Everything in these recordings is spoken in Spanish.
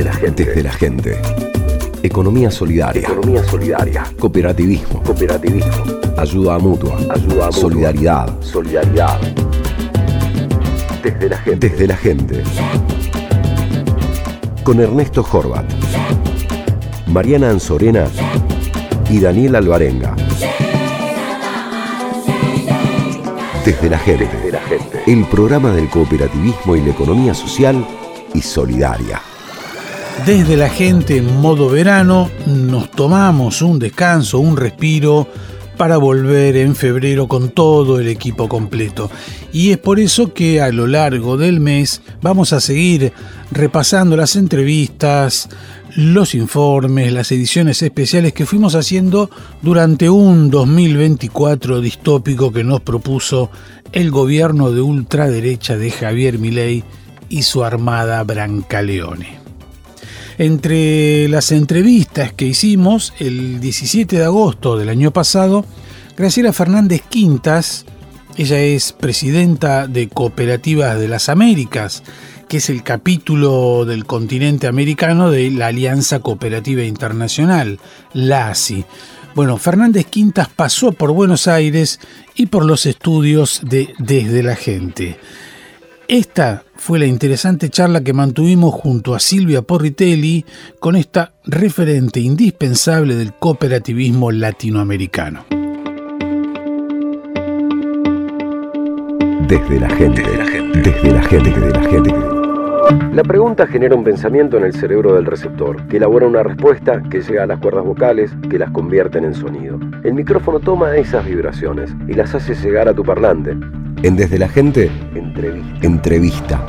Desde la gente. Desde la gente. Economía solidaria. Economía solidaria. Cooperativismo. Cooperativismo. Ayuda mutua. Ayuda mutua. Solidaridad. Solidaridad. Desde la gente. Desde la gente. Con Ernesto Horvat, Mariana Anzorena y Daniel Alvarenga. Desde la gente. Desde la gente. El programa del cooperativismo y la economía social y solidaria. Desde la gente, en modo verano, nos tomamos un descanso, un respiro, para volver en febrero con todo el equipo completo. Y es por eso que a lo largo del mes vamos a seguir repasando las entrevistas, los informes, las ediciones especiales que fuimos haciendo durante un 2024 distópico que nos propuso el gobierno de ultraderecha de Javier Milei y su armada Brancaleone. Entre las entrevistas que hicimos el 17 de agosto del año pasado, Graciela Fernández Quintas, ella es presidenta de Cooperativas de las Américas, que es el capítulo del continente americano de la Alianza Cooperativa Internacional, la ACI. Bueno, Fernández Quintas pasó por Buenos Aires y por los estudios de Desde la Gente. Esta fue la interesante charla que mantuvimos junto a Silvia Porritelli con esta referente indispensable del cooperativismo latinoamericano. Desde la gente, desde la gente, desde la gente, desde la gente. La pregunta genera un pensamiento en el cerebro del receptor, que elabora una respuesta que llega a las cuerdas vocales, que las convierten en sonido. El micrófono toma esas vibraciones y las hace llegar a tu parlante. En Desde la Gente, entrevista.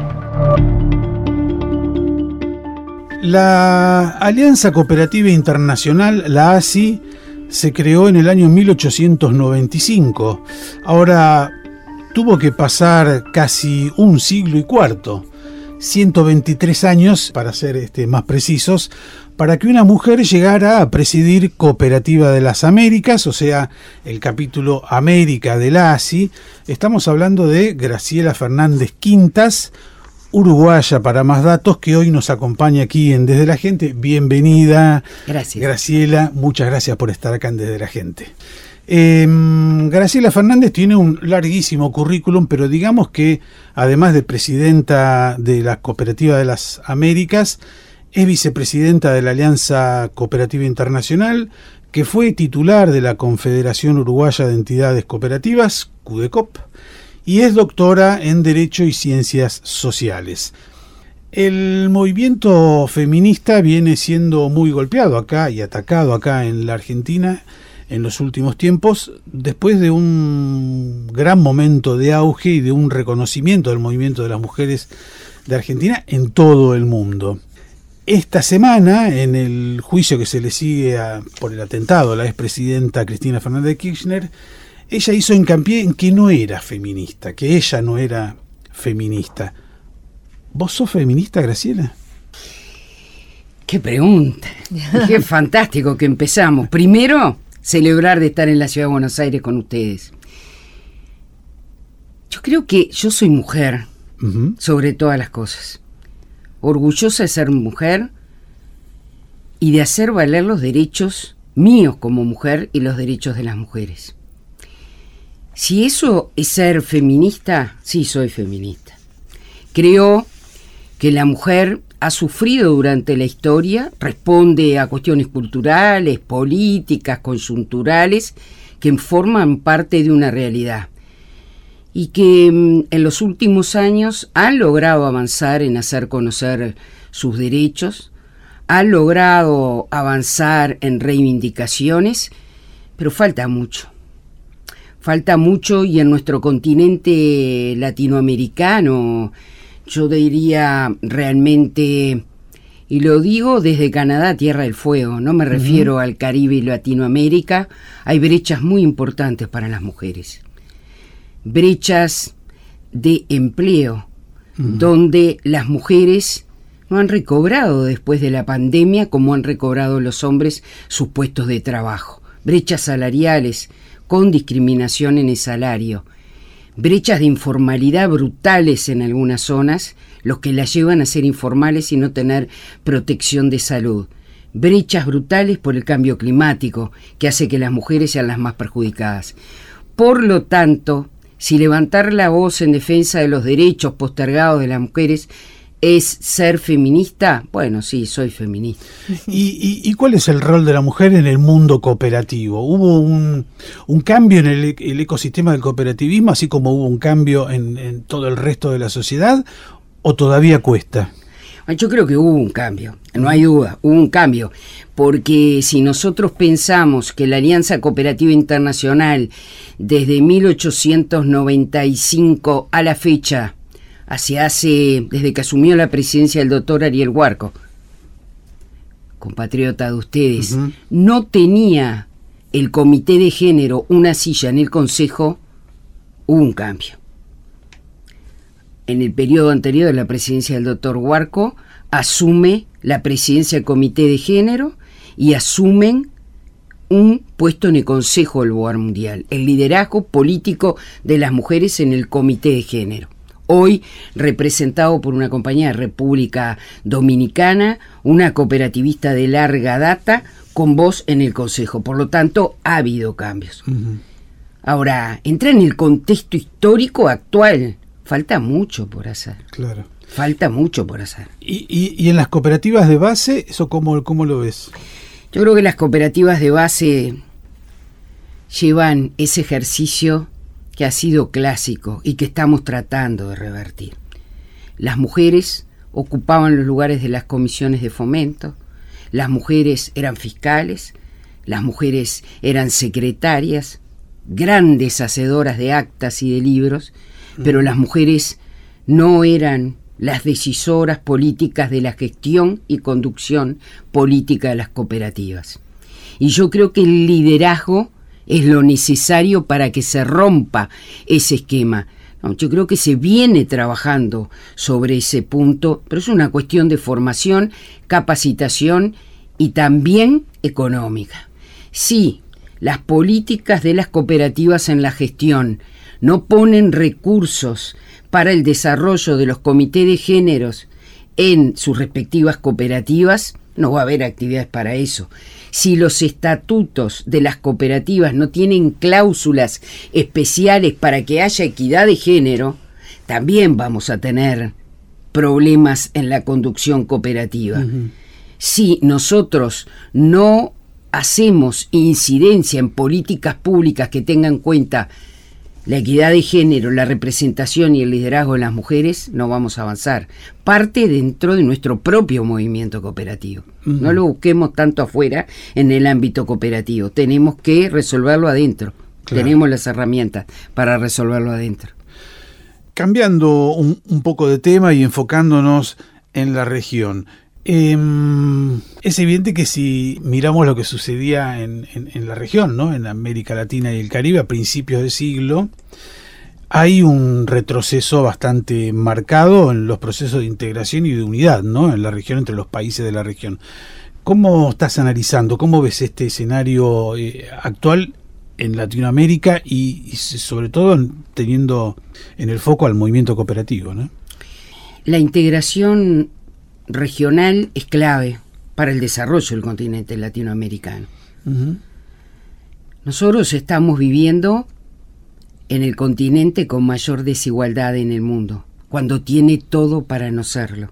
La Alianza Cooperativa Internacional, la ACI, se creó en el año 1895. Ahora tuvo que pasar casi un siglo y cuarto, 123 años, para ser más precisos, para que una mujer llegara a presidir Cooperativa de las Américas, o sea, el capítulo América de la ACI. Estamos hablando de Graciela Fernández Quintas, uruguaya para más datos, que hoy nos acompaña aquí en Desde la Gente. Bienvenida. Gracias. Graciela, muchas gracias por estar acá en Desde la Gente. Graciela Fernández tiene un larguísimo currículum, pero digamos que además de presidenta de la Cooperativa de las Américas, es vicepresidenta de la Alianza Cooperativa Internacional, que fue titular de la Confederación Uruguaya de Entidades Cooperativas, CUDECOP, y es doctora en Derecho y Ciencias Sociales. El movimiento feminista viene siendo muy golpeado acá y atacado acá en la Argentina en los últimos tiempos, después de un gran momento de auge y de un reconocimiento del movimiento de las mujeres de Argentina en todo el mundo. Esta semana, en el juicio que se le sigue por el atentado a la expresidenta Cristina Fernández de Kirchner, ella hizo hincapié en que no era feminista, que ella no era feminista. ¿Vos sos feminista, Graciela? ¡Qué pregunta! ¡Qué fantástico que empezamos! Primero, celebrar de estar en la Ciudad de Buenos Aires con ustedes. Yo creo que yo soy mujer, sobre todas las cosas. Orgullosa de ser mujer y de hacer valer los derechos míos como mujer y los derechos de las mujeres. Si eso es ser feminista, sí soy feminista. Creo que la mujer ha sufrido durante la historia, responde a cuestiones culturales, políticas, coyunturales, que forman parte de una realidad. Y que en los últimos años han logrado avanzar en hacer conocer sus derechos, han logrado avanzar en reivindicaciones, pero falta mucho. Falta mucho, y en nuestro continente latinoamericano, yo diría realmente, y lo digo desde Canadá, Tierra del Fuego, no me refiero al Caribe y Latinoamérica, hay brechas muy importantes para las mujeres. Brechas de empleo, donde las mujeres no han recobrado después de la pandemia como han recobrado los hombres sus puestos de trabajo. Brechas salariales con discriminación en el salario. brechas de informalidad brutales en algunas zonas, los que las llevan a ser informales y no tener protección de salud. Brechas brutales por el cambio climático, que hace que las mujeres sean las más perjudicadas. Por lo tanto, si levantar la voz en defensa de los derechos postergados de las mujeres es ser feminista, bueno, sí, soy feminista. ¿Y cuál es el rol de la mujer en el mundo cooperativo? ¿Hubo un cambio en el ecosistema del cooperativismo, así como hubo un cambio en todo el resto de la sociedad, o todavía cuesta? Yo creo que hubo un cambio, no hay duda, hubo un cambio, porque si nosotros pensamos que la Alianza Cooperativa Internacional desde 1895 a la fecha, desde que asumió la presidencia el doctor Ariel Huarco, compatriota de ustedes, no tenía el comité de género una silla en el Consejo, hubo un cambio. En el periodo anterior de la presidencia del doctor Huarco, asume la presidencia del Comité de Género y asumen un puesto en el Consejo del Boar Mundial, el liderazgo político de las mujeres en el Comité de Género. Hoy representado por una compañía de República Dominicana, una cooperativista de larga data, con voz en el Consejo. Por lo tanto, ha habido cambios. Ahora, entra en el contexto histórico actual. Falta mucho por hacer. Claro. Falta mucho por hacer. ¿Y en las cooperativas de base, eso cómo lo ves? Yo creo que las cooperativas de base llevan ese ejercicio que ha sido clásico y que estamos tratando de revertir. Las mujeres ocupaban los lugares de las comisiones de fomento, las mujeres eran fiscales, las mujeres eran secretarias, grandes hacedoras de actas y de libros, pero las mujeres no eran las decisoras políticas de la gestión y conducción política de las cooperativas. Y yo creo que el liderazgo es lo necesario para que se rompa ese esquema. No, yo creo que se viene trabajando sobre ese punto, pero es una cuestión de formación, capacitación y también económica. Si las políticas de las cooperativas en la gestión no ponen recursos para el desarrollo de los comités de géneros en sus respectivas cooperativas, no va a haber actividades para eso. Si los estatutos de las cooperativas no tienen cláusulas especiales para que haya equidad de género, también vamos a tener problemas en la conducción cooperativa. Si nosotros no hacemos incidencia en políticas públicas que tengan en cuenta la equidad de género, la representación y el liderazgo de las mujeres, no vamos a avanzar. Parte dentro de nuestro propio movimiento cooperativo. No lo busquemos tanto afuera en el ámbito cooperativo. Tenemos que resolverlo adentro. Claro. Tenemos las herramientas para resolverlo adentro. Cambiando un poco de tema y enfocándonos en la región. Es evidente que si miramos lo que sucedía en la región, ¿no? En América Latina y el Caribe a principios de siglo, hay un retroceso bastante marcado en los procesos de integración y de unidad, ¿no? En la región, entre los países de la región. ¿Cómo estás analizando? ¿Cómo ves este escenario actual en Latinoamérica y sobre todo teniendo en el foco al movimiento cooperativo, ¿no? La integración regional es clave para el desarrollo del continente latinoamericano. Nosotros estamos viviendo en el continente con mayor desigualdad en el mundo, cuando tiene todo para no serlo.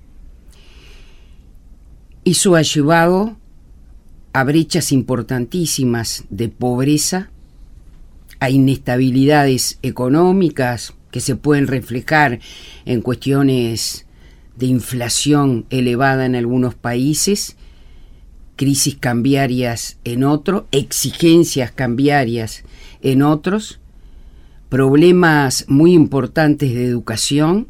Eso ha llevado a brechas importantísimas de pobreza, a inestabilidades económicas que se pueden reflejar en cuestiones de inflación elevada en algunos países, crisis cambiarias en otros, exigencias cambiarias en otros, problemas muy importantes de educación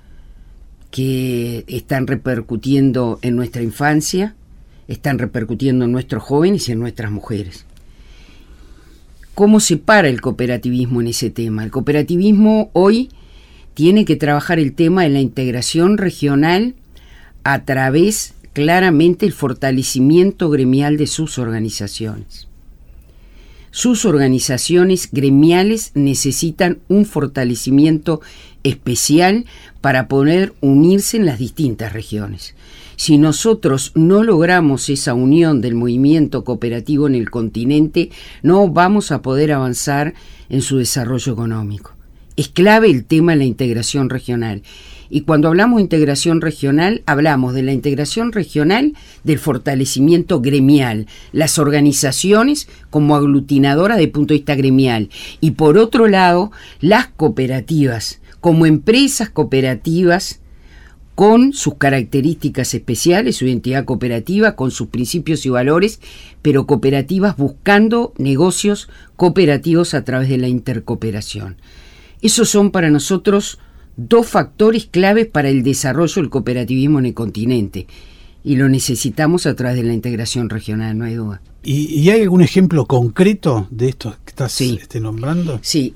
que están repercutiendo en nuestra infancia, están repercutiendo en nuestros jóvenes y en nuestras mujeres. ¿Cómo se para el cooperativismo en ese tema? El cooperativismo hoy tiene que trabajar el tema de la integración regional a través, claramente, el fortalecimiento gremial de sus organizaciones. sus organizaciones gremiales necesitan un fortalecimiento especial para poder unirse en las distintas regiones. Si nosotros no logramos esa unión del movimiento cooperativo en el continente, no vamos a poder avanzar en su desarrollo económico. Es clave el tema de la integración regional. Y cuando hablamos de integración regional, hablamos de la integración regional, del fortalecimiento gremial, las organizaciones como aglutinadora desde el punto de vista gremial. Y por otro lado, las cooperativas, como empresas cooperativas, con sus características especiales, su identidad cooperativa, con sus principios y valores, pero cooperativas buscando negocios cooperativos a través de la intercooperación. Esos son para nosotros dos factores claves para el desarrollo del cooperativismo en el continente, y lo necesitamos a través de la integración regional, no hay duda. ¿Y hay algún ejemplo concreto de esto que estás nombrando? Sí,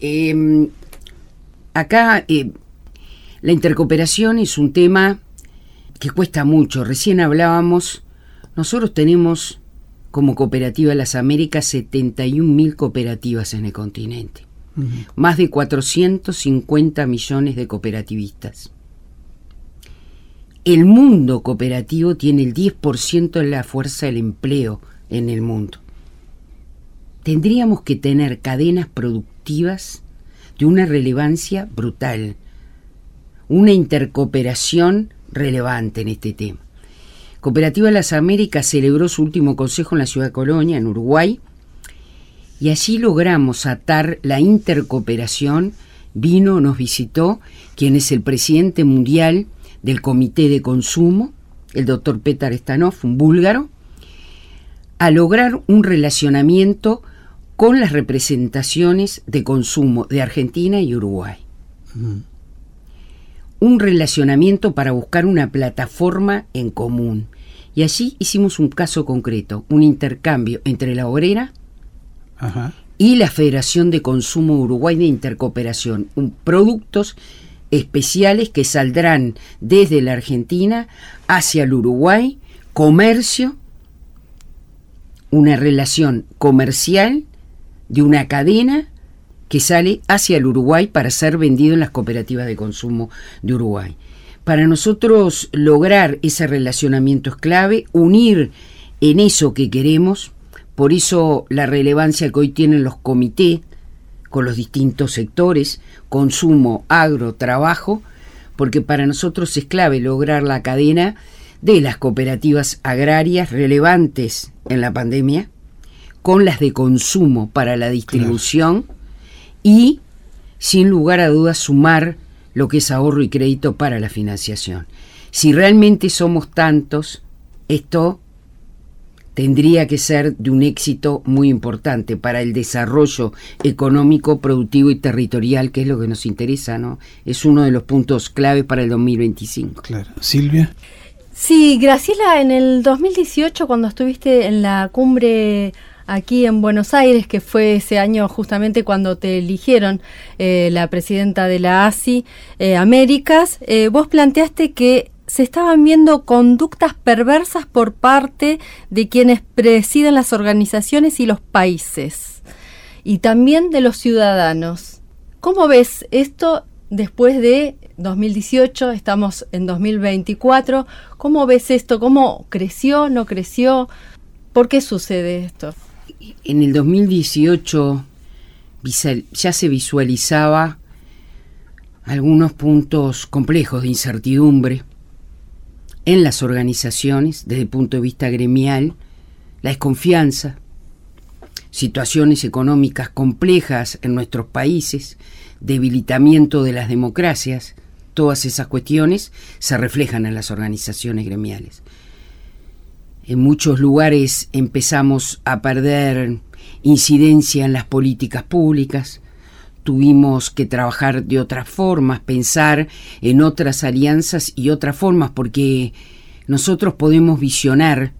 acá la intercooperación es un tema que cuesta mucho. Recién hablábamos, nosotros tenemos como Cooperativa Las Américas 71.000 cooperativas en el continente. Más de 450 millones de cooperativistas. El mundo cooperativo tiene el 10% de la fuerza del empleo en el mundo. Tendríamos que tener cadenas productivas de una relevancia brutal, una intercooperación relevante en este tema. Cooperativa Las Américas celebró su último consejo en la ciudad de Colonia, en Uruguay, y allí logramos atar la intercooperación. Nos visitó quien es el presidente mundial del Comité de Consumo, el doctor Petar Stanov, un búlgaro, a lograr un relacionamiento con las representaciones de consumo de Argentina y Uruguay. Un relacionamiento para buscar una plataforma en común. Y allí hicimos un caso concreto, un intercambio entre la obrera y la Federación de Consumo Uruguay de Intercooperación, productos especiales que saldrán desde la Argentina hacia el Uruguay, comercio, una relación comercial de una cadena que sale hacia el Uruguay para ser vendido en las cooperativas de consumo de Uruguay. Para nosotros lograr ese relacionamiento es clave, unir en eso que queremos, por eso la relevancia que hoy tienen los comités con los distintos sectores, consumo, agro, trabajo, porque para nosotros es clave lograr la cadena de las cooperativas agrarias relevantes en la pandemia, con las de consumo para la distribución, y sin lugar a dudas sumar lo que es ahorro y crédito para la financiación. Si realmente somos tantos, esto tendría que ser de un éxito muy importante para el desarrollo económico, productivo y territorial, que es lo que nos interesa, ¿no? Es uno de los puntos clave para el 2025. Claro. Silvia. Sí, Graciela, en el 2018, cuando estuviste en la cumbre aquí en Buenos Aires, que fue ese año justamente cuando te eligieron la presidenta de la ASI Américas, vos planteaste que se estaban viendo conductas perversas por parte de quienes presiden las organizaciones y los países, y también de los ciudadanos. ¿Cómo ves esto después de 2018? Estamos en 2024. ¿Cómo ves esto? ¿Cómo creció? ¿No creció? ¿Por qué sucede esto? En el 2018 ya se visualizaba algunos puntos complejos de incertidumbre en las organizaciones desde el punto de vista gremial, la desconfianza, situaciones económicas complejas en nuestros países, debilitamiento de las democracias. Todas esas cuestiones se reflejan en las organizaciones gremiales. En muchos lugares empezamos a perder incidencia en las políticas públicas, tuvimos que trabajar de otras formas, pensar en otras alianzas y otras formas, porque nosotros podemos visionar,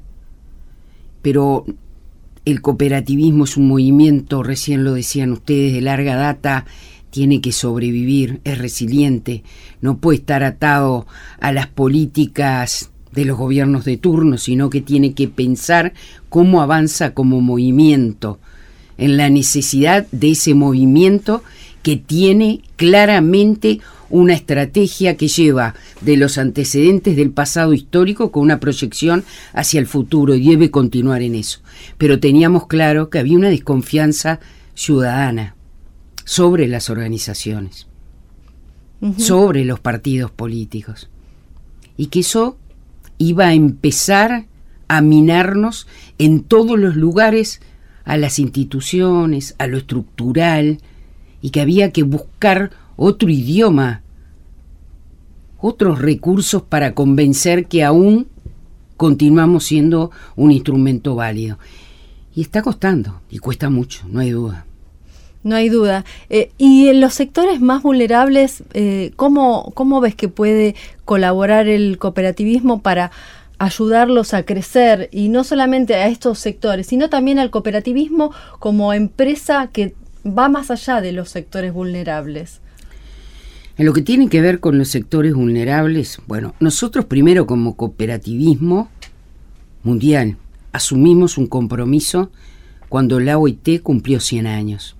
pero el cooperativismo es un movimiento, recién lo decían ustedes, de larga data, tiene que sobrevivir, es resiliente, no puede estar atado a las políticas de los gobiernos de turno, sino que tiene que pensar cómo avanza como movimiento. en la necesidad de ese movimiento que tiene claramente una estrategia que lleva de los antecedentes del pasado histórico con una proyección hacia el futuro y debe continuar en eso. Pero teníamos claro que había una desconfianza ciudadana sobre las organizaciones, sobre los partidos políticos, y que eso iba a empezar a minarnos en todos los lugares, a las instituciones, a lo estructural, y que había que buscar otro idioma, otros recursos para convencer que aún continuamos siendo un instrumento válido. Y está costando, y cuesta mucho, no hay duda. No hay duda. Y en los sectores más vulnerables, ¿cómo ves que puede colaborar el cooperativismo para ayudarlos a crecer? Y no solamente a estos sectores, sino también al cooperativismo como empresa que va más allá de los sectores vulnerables. En lo que tiene que ver con los sectores vulnerables, bueno, nosotros primero como cooperativismo mundial asumimos un compromiso cuando la OIT cumplió 100 años.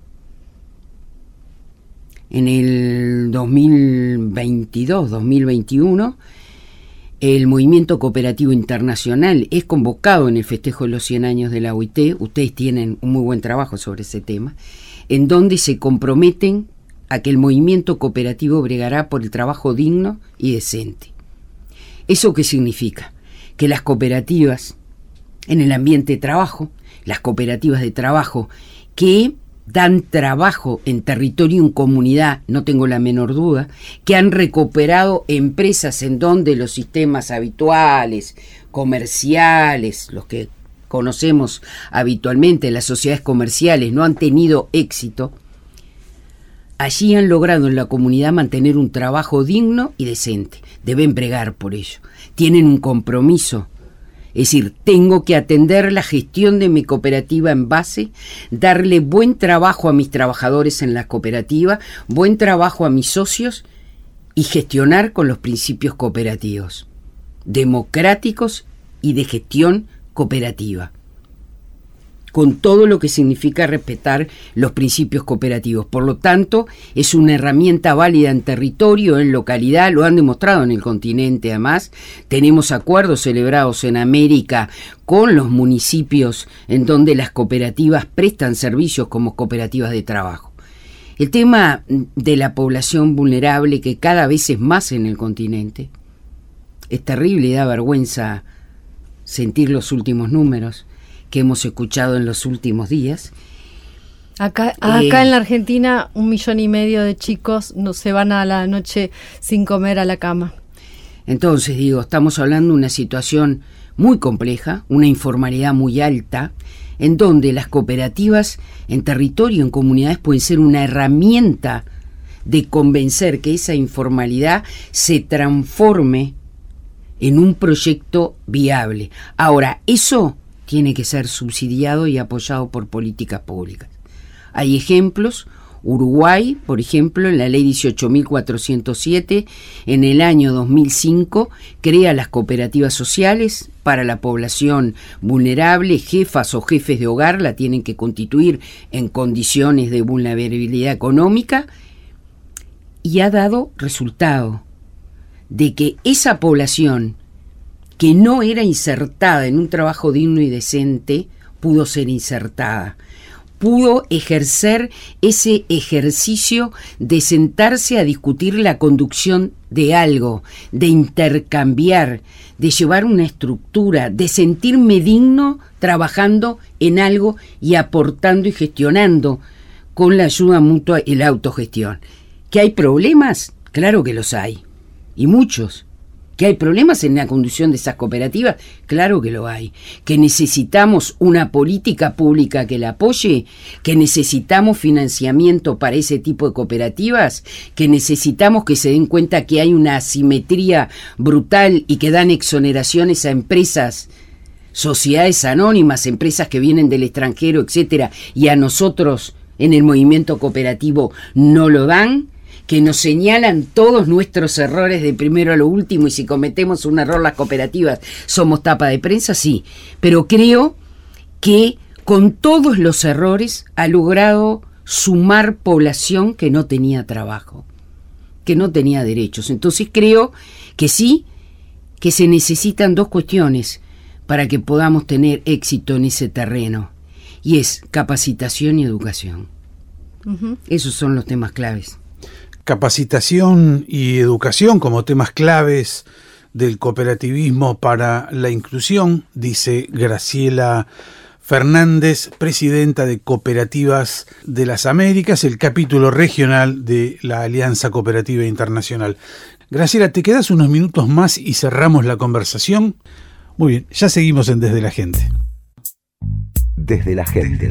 En el 2022-2021, el Movimiento Cooperativo Internacional es convocado en el festejo de los 100 años de la OIT. Ustedes tienen un muy buen trabajo sobre ese tema, en donde se comprometen a que el movimiento cooperativo bregará por el trabajo digno y decente. ¿Eso qué significa? Que las cooperativas en el ambiente de trabajo, las cooperativas de trabajo que dan trabajo en territorio y en comunidad, no tengo la menor duda, que han recuperado empresas en donde los sistemas habituales, comerciales, los que conocemos habitualmente, las sociedades comerciales, no han tenido éxito, allí han logrado en la comunidad mantener un trabajo digno y decente. Deben bregar por ello. Tienen un compromiso. Es decir, tengo que atender la gestión de mi cooperativa en base, darle buen trabajo a mis trabajadores en la cooperativa, buen trabajo a mis socios y gestionar con los principios cooperativos, democráticos y de gestión cooperativa, con todo lo que significa respetar los principios cooperativos. Por lo tanto, es una herramienta válida en territorio, en localidad, lo han demostrado en el continente además. Tenemos acuerdos celebrados en América con los municipios en donde las cooperativas prestan servicios como cooperativas de trabajo. El tema de la población vulnerable, que cada vez es más en el continente, es terrible y da vergüenza sentir los últimos números que hemos escuchado en los últimos días. Acá en la Argentina 1,5 millones de chicos no se van a la noche sin comer a la cama. Entonces, estamos hablando de una situación muy compleja, una informalidad muy alta, en donde las cooperativas en territorio, en comunidades, pueden ser una herramienta de convencer que esa informalidad se transforme en un proyecto viable. Ahora, eso tiene que ser subsidiado y apoyado por políticas públicas. Hay ejemplos. Uruguay, por ejemplo, en la ley 18.407, en el año 2005, crea las cooperativas sociales para la población vulnerable. Jefas o jefes de hogar la tienen que constituir en condiciones de vulnerabilidad económica, y ha dado resultado de que esa población que no era insertada en un trabajo digno y decente, pudo ser insertada, pudo ejercer ese ejercicio de sentarse a discutir la conducción de algo, de intercambiar, de llevar una estructura, de sentirme digno trabajando en algo y aportando y gestionando con la ayuda mutua y la autogestión. ¿Que hay problemas? Claro que los hay, y muchos. ¿Que hay problemas en la conducción de esas cooperativas? Claro que lo hay. ¿Que necesitamos una política pública que la apoye? ¿Que necesitamos financiamiento para ese tipo de cooperativas? ¿Que necesitamos que se den cuenta que hay una asimetría brutal y que dan exoneraciones a empresas, sociedades anónimas, empresas que vienen del extranjero, etcétera, y a nosotros en el movimiento cooperativo no lo dan? ¿Que nos señalan todos nuestros errores de primero a lo último, y si cometemos un error las cooperativas somos tapa de prensa? Sí, pero creo que con todos los errores, ha logrado sumar población que no tenía trabajo, que no tenía derechos. Entonces creo que sí, que se necesitan dos cuestiones para que podamos tener éxito en ese terreno, y es capacitación y educación. Esos son los temas claves. Capacitación y educación como temas claves del cooperativismo para la inclusión, dice Graciela Fernández, presidenta de Cooperativas de las Américas, el capítulo regional de la Alianza Cooperativa Internacional. Graciela, ¿te quedas unos minutos más y cerramos la conversación? Muy bien, ya seguimos en Desde la Gente. Desde la gente.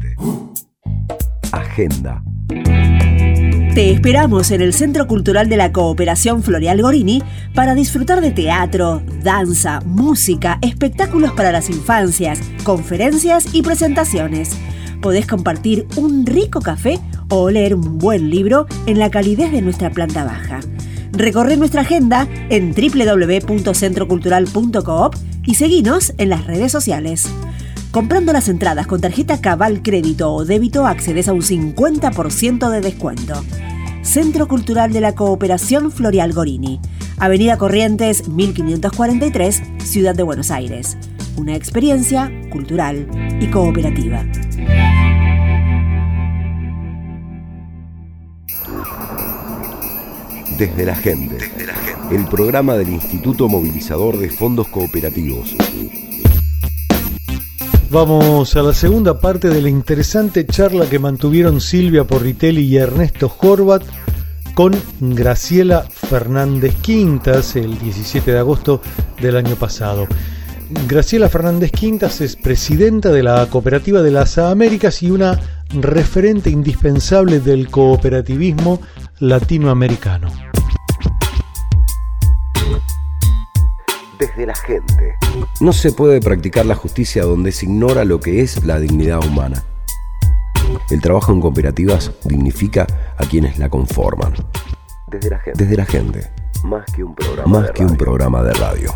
Agenda. Te esperamos en el Centro Cultural de la Cooperación Floreal Gorini para disfrutar de teatro, danza, música, espectáculos para las infancias, conferencias y presentaciones. Podés compartir un rico café o leer un buen libro en la calidez de nuestra planta baja. Recorre nuestra agenda en www.centrocultural.coop y seguinos en las redes sociales. Comprando las entradas con tarjeta Cabal Crédito o Débito accedes a un 50% de descuento. Centro Cultural de la Cooperación Floreal Gorini, Avenida Corrientes 1543, Ciudad de Buenos Aires. Una experiencia cultural y cooperativa. Desde la gente. El programa del Instituto Movilizador de Fondos Cooperativos. Vamos a la segunda parte de la interesante charla que mantuvieron Silvia Porritelli y Ernesto Horvat con Graciela Fernández Quintas el 17 de agosto del año pasado. Graciela Fernández Quintas es presidenta de la Cooperativa de las Américas y una referente indispensable del cooperativismo latinoamericano. Desde la gente. No se puede practicar la justicia donde se ignora lo que es la dignidad humana. El trabajo en cooperativas dignifica a quienes la conforman. Desde la gente. Desde la gente. Más que un programa de radio.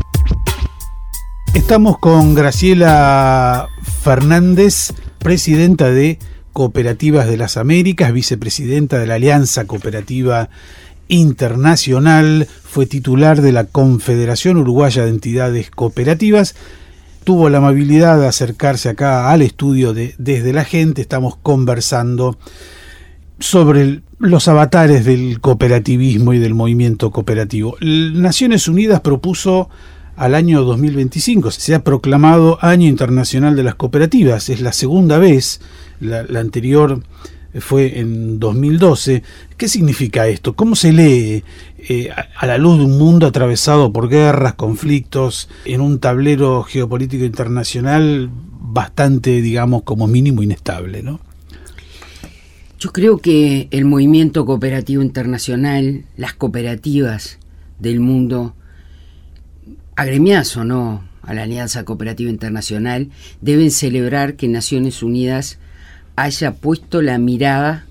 Estamos con Graciela Fernández, presidenta de Cooperativas de las Américas, vicepresidenta de la Alianza Cooperativa Internacional, fue titular de la Confederación Uruguaya de Entidades Cooperativas. Tuvo la amabilidad de acercarse acá al estudio de Desde la Gente. Estamos conversando sobre los avatares del cooperativismo y del movimiento cooperativo. Naciones Unidas propuso al año 2025, se ha proclamado Año Internacional de las Cooperativas. Es la segunda vez, la anterior fue en 2012. ¿Qué significa esto? ¿Cómo se lee a la luz de un mundo atravesado por guerras, conflictos, en un tablero geopolítico internacional bastante, digamos, como mínimo inestable, ¿no? Yo creo que el movimiento cooperativo internacional, las cooperativas del mundo, agremiadas o no a la Alianza Cooperativa Internacional, deben celebrar que Naciones Unidas haya puesto la mirada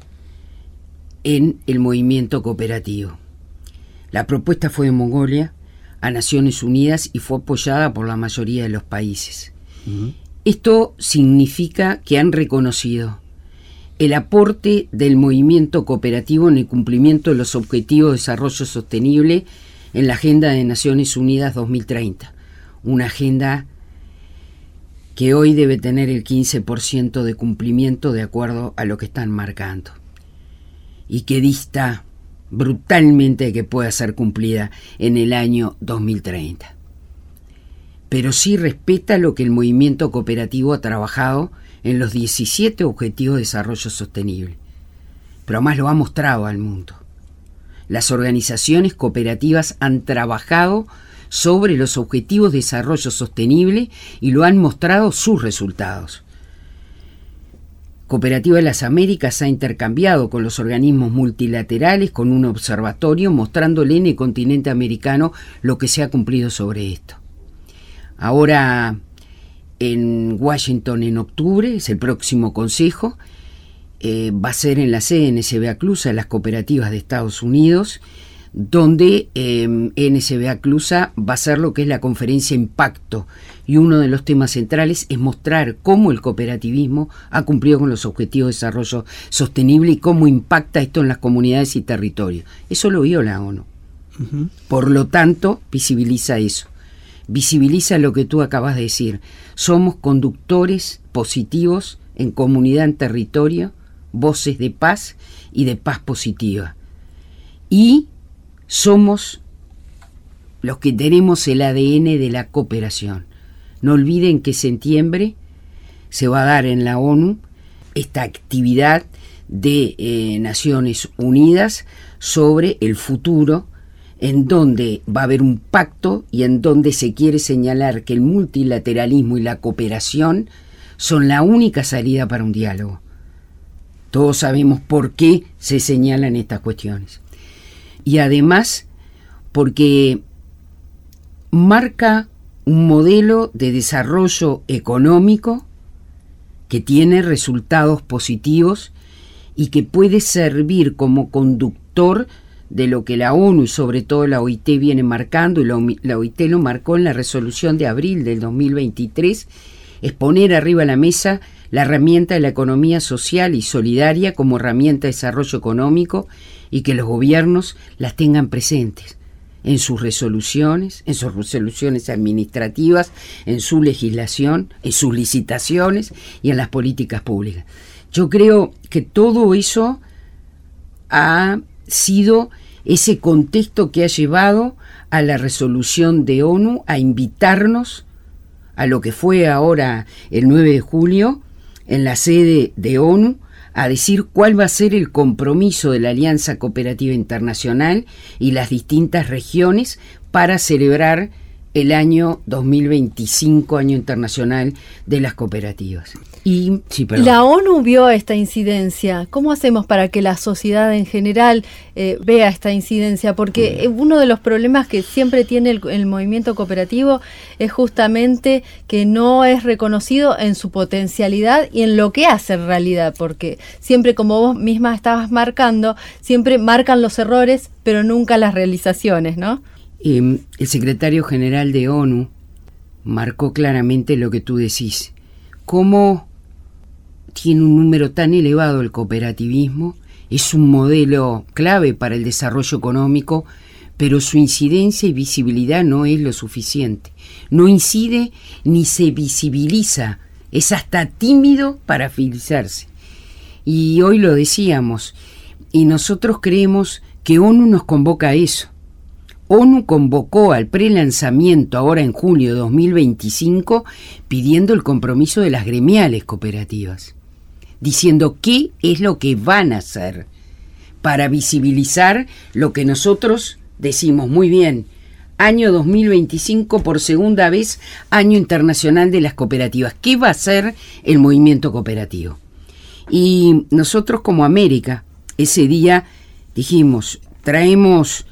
en el movimiento cooperativo. La propuesta fue de Mongolia a Naciones Unidas y fue apoyada por la mayoría de los países. Esto significa que han reconocido el aporte del movimiento cooperativo en el cumplimiento de los Objetivos de Desarrollo Sostenible en la Agenda de Naciones Unidas 2030, una agenda que hoy debe tener el 15% de cumplimiento de acuerdo a lo que están marcando, y que dista brutalmente de que pueda ser cumplida en el año 2030. Pero sí respeta lo que el movimiento cooperativo ha trabajado en los 17 Objetivos de Desarrollo Sostenible, pero además lo ha mostrado al mundo. Las organizaciones cooperativas han trabajado sobre los Objetivos de Desarrollo Sostenible y lo han mostrado sus resultados. Cooperativa de las Américas ha intercambiado con los organismos multilaterales, con un observatorio, mostrándole en el continente americano lo que se ha cumplido sobre esto. Ahora, en Washington, en octubre, es el próximo consejo, va a ser en la sede NSBA Clusa de las cooperativas de Estados Unidos, donde NSBA Clusa va a ser lo que es la conferencia Impacto, y uno de los temas centrales es mostrar cómo el cooperativismo ha cumplido con los objetivos de desarrollo sostenible y cómo impacta esto en las comunidades y territorios. Eso lo vio la ONU. Uh-huh. Por lo tanto, visibiliza eso. Visibiliza lo que tú acabas de decir. Somos conductores positivos en comunidad, en territorio, voces de paz y de paz positiva. Y somos los que tenemos el ADN de la cooperación. No olviden que septiembre se va a dar en la ONU esta actividad de Naciones Unidas sobre el futuro, en donde va a haber un pacto y en donde se quiere señalar que el multilateralismo y la cooperación son la única salida para un diálogo. Todos sabemos por qué se señalan estas cuestiones. Y además, porque marca un modelo de desarrollo económico que tiene resultados positivos y que puede servir como conductor de lo que la ONU y sobre todo la OIT viene marcando, y la OIT lo marcó en la resolución de abril del 2023, es poner arriba de la mesa la herramienta de la economía social y solidaria como herramienta de desarrollo económico, y que los gobiernos las tengan presentes en sus resoluciones administrativas, en su legislación, en sus licitaciones y en las políticas públicas. Yo creo que todo eso ha sido ese contexto que ha llevado a la resolución de ONU a invitarnos a lo que fue ahora el 9 de julio en la sede de ONU a decir cuál va a ser el compromiso de la Alianza Cooperativa Internacional y las distintas regiones para celebrar el año 2025, Año Internacional de las Cooperativas. Y la ONU vio esta incidencia. ¿Cómo hacemos para que la sociedad en general vea esta incidencia? Porque uno de los problemas que siempre tiene el movimiento cooperativo es justamente que no es reconocido en su potencialidad y en lo que hace en realidad, porque siempre, como vos misma estabas marcando, siempre marcan los errores, pero nunca las realizaciones, ¿no? El secretario general de ONU marcó claramente lo que tú decís. Cómo tiene un número tan elevado el cooperativismo, es un modelo clave para el desarrollo económico, pero su incidencia y visibilidad no es lo suficiente. No incide ni se visibiliza, es hasta tímido para afiliarse. Y hoy lo decíamos, y nosotros creemos que ONU nos convoca a eso. ONU convocó al prelanzamiento ahora en junio de 2025 pidiendo el compromiso de las gremiales cooperativas, diciendo qué es lo que van a hacer para visibilizar lo que nosotros decimos muy bien. Año 2025, por segunda vez, Año Internacional de las Cooperativas. ¿Qué va a hacer el movimiento cooperativo? Y nosotros como América, ese día dijimos, traemos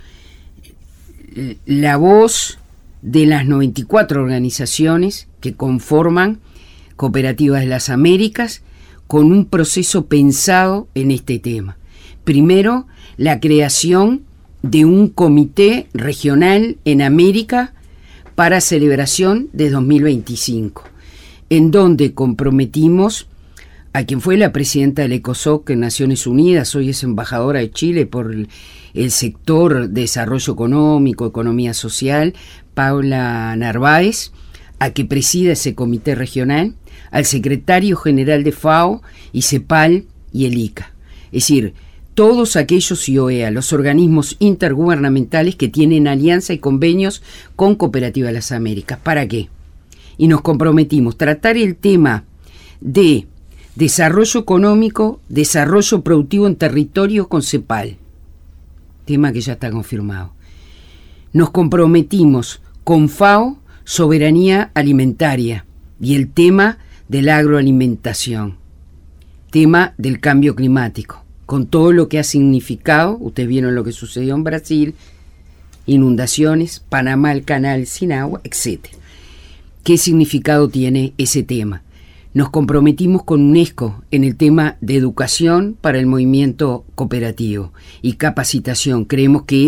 la voz de las 94 organizaciones que conforman Cooperativas de las Américas con un proceso pensado en este tema. Primero, la creación de un comité regional en América para celebración de 2025, en donde comprometimos a quien fue la presidenta del ECOSOC en Naciones Unidas, hoy es embajadora de Chile por el sector de desarrollo económico, economía social, Paula Narváez, a que presida ese comité regional, al secretario general de FAO y CEPAL y el ICA. Es decir, todos aquellos IOEA, los organismos intergubernamentales que tienen alianza y convenios con Cooperativa de las Américas. ¿Para qué? Y nos comprometimos a tratar el tema de desarrollo económico, desarrollo productivo en territorio con CEPAL, tema que ya está confirmado. Nos comprometimos con FAO, soberanía alimentaria, y el tema de la agroalimentación, tema del cambio climático, con todo lo que ha significado. Ustedes vieron lo que sucedió en Brasil, inundaciones, Panamá, el canal sin agua, etc. ¿Qué significado tiene ese tema? Nos comprometimos con UNESCO en el tema de educación para el movimiento cooperativo y capacitación. Creemos que es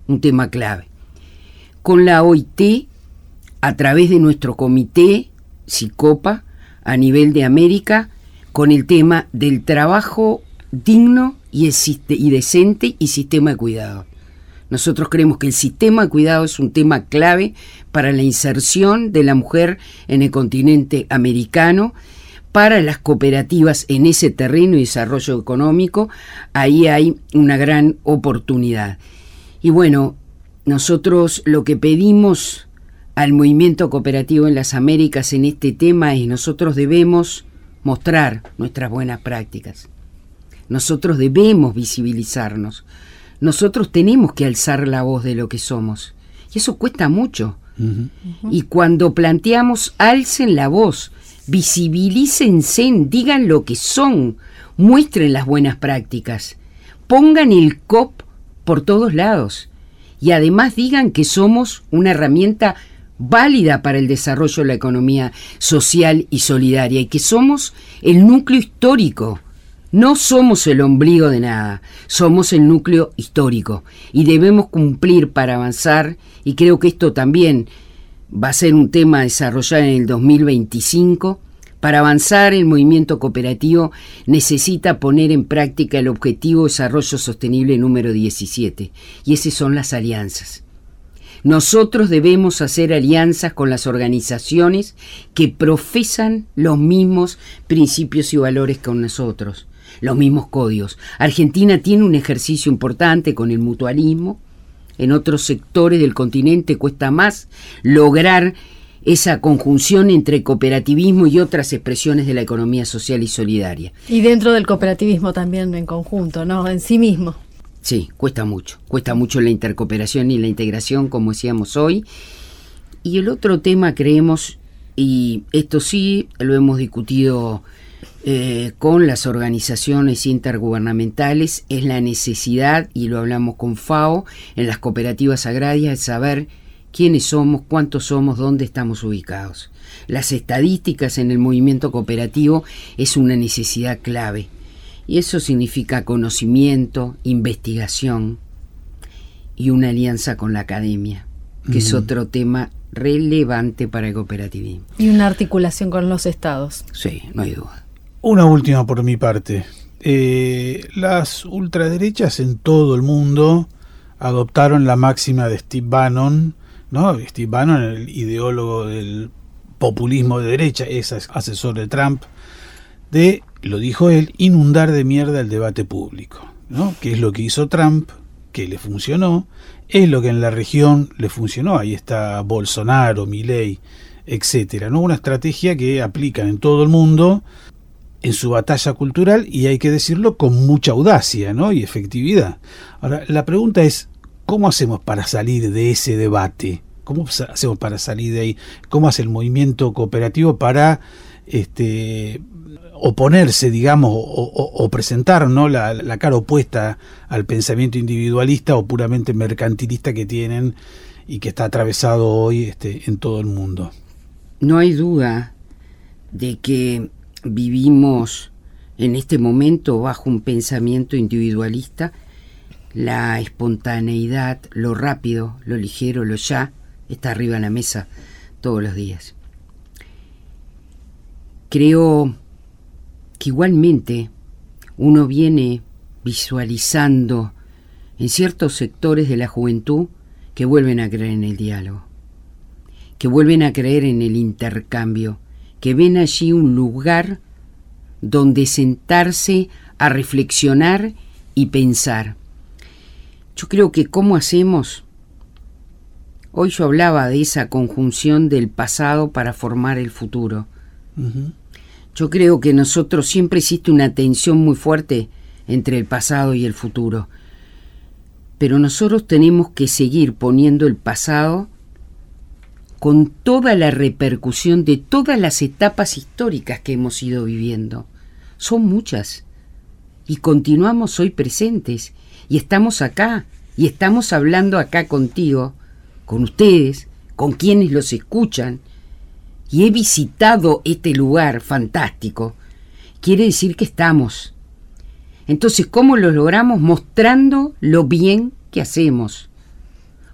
un tema clave. Con la OIT, a través de nuestro comité Sicopa, a nivel de América, con el tema del trabajo digno y decente y sistema de cuidado. Nosotros creemos que el sistema de cuidado es un tema clave para la inserción de la mujer en el continente americano, para las cooperativas en ese terreno y desarrollo económico. Ahí hay una gran oportunidad. Y bueno, nosotros lo que pedimos al movimiento cooperativo en las Américas en este tema es: nosotros debemos mostrar nuestras buenas prácticas. Nosotros debemos visibilizarnos. Nosotros tenemos que alzar la voz de lo que somos. Y eso cuesta mucho. Y cuando planteamos, alcen la voz, visibilícense, digan lo que son, muestren las buenas prácticas, pongan el COP por todos lados y además digan que somos una herramienta válida para el desarrollo de la economía social y solidaria y que somos el núcleo histórico. No somos el ombligo de nada, somos el núcleo histórico y debemos cumplir para avanzar, y creo que esto también va a ser un tema a desarrollar en el 2025. Para avanzar, el movimiento cooperativo necesita poner en práctica el Objetivo de Desarrollo Sostenible número 17, y esas son las alianzas. Nosotros debemos hacer alianzas con las organizaciones que profesan los mismos principios y valores que nosotros, los mismos códigos. Argentina tiene un ejercicio importante con el mutualismo. En otros sectores del continente cuesta más lograr esa conjunción entre cooperativismo y otras expresiones de la economía social y solidaria. Y dentro del cooperativismo también en conjunto, ¿no? En sí mismo. Sí, cuesta mucho la intercooperación y la integración, como decíamos hoy. Y el otro tema, creemos, y esto sí lo hemos discutido con las organizaciones intergubernamentales, es la necesidad, y lo hablamos con FAO, en las cooperativas agrarias, de saber quiénes somos, cuántos somos, dónde estamos ubicados. Las estadísticas en el movimiento cooperativo es una necesidad clave. Y eso significa conocimiento, investigación y una alianza con la academia, que es otro tema relevante para el cooperativismo. Y una articulación con los estados. Sí, no hay duda. Una última por mi parte. Las ultraderechas en todo el mundo adoptaron la máxima de Steve Bannon, ¿no? Steve Bannon, el ideólogo del populismo de derecha, es asesor de Trump, de, lo dijo él, inundar de mierda el debate público, ¿no? Que es lo que hizo Trump, que le funcionó, es lo que en la región le funcionó. Ahí está Bolsonaro, Milei, etcétera, ¿no? Una estrategia que aplican en todo el mundo en su batalla cultural, y hay que decirlo con mucha audacia, ¿no? Y efectividad. Ahora, la pregunta es, ¿cómo hacemos para salir de ese debate? ¿Cómo hacemos para salir de ahí? ¿Cómo hace el movimiento cooperativo para oponerse, digamos, o presentar, ¿no?, la cara opuesta al pensamiento individualista o puramente mercantilista que tienen y que está atravesado hoy en todo el mundo? No hay duda de que vivimos en este momento bajo un pensamiento individualista. La espontaneidad, lo rápido, lo ligero, lo ya, está arriba en la mesa todos los días. Creo que igualmente uno viene visualizando en ciertos sectores de la juventud que vuelven a creer en el diálogo, que vuelven a creer en el intercambio, que ven allí un lugar donde sentarse a reflexionar y pensar. Yo creo que ¿cómo hacemos? Hoy yo hablaba de esa conjunción del pasado para formar el futuro. Yo creo que nosotros siempre existe una tensión muy fuerte entre el pasado y el futuro. Pero nosotros tenemos que seguir poniendo el pasado con toda la repercusión de todas las etapas históricas que hemos ido viviendo. Son muchas. Y continuamos hoy presentes. Y estamos acá. Y estamos hablando acá contigo, con ustedes, con quienes los escuchan. Y he visitado este lugar fantástico. Quiere decir que estamos. Entonces, ¿cómo lo logramos? Mostrando lo bien que hacemos.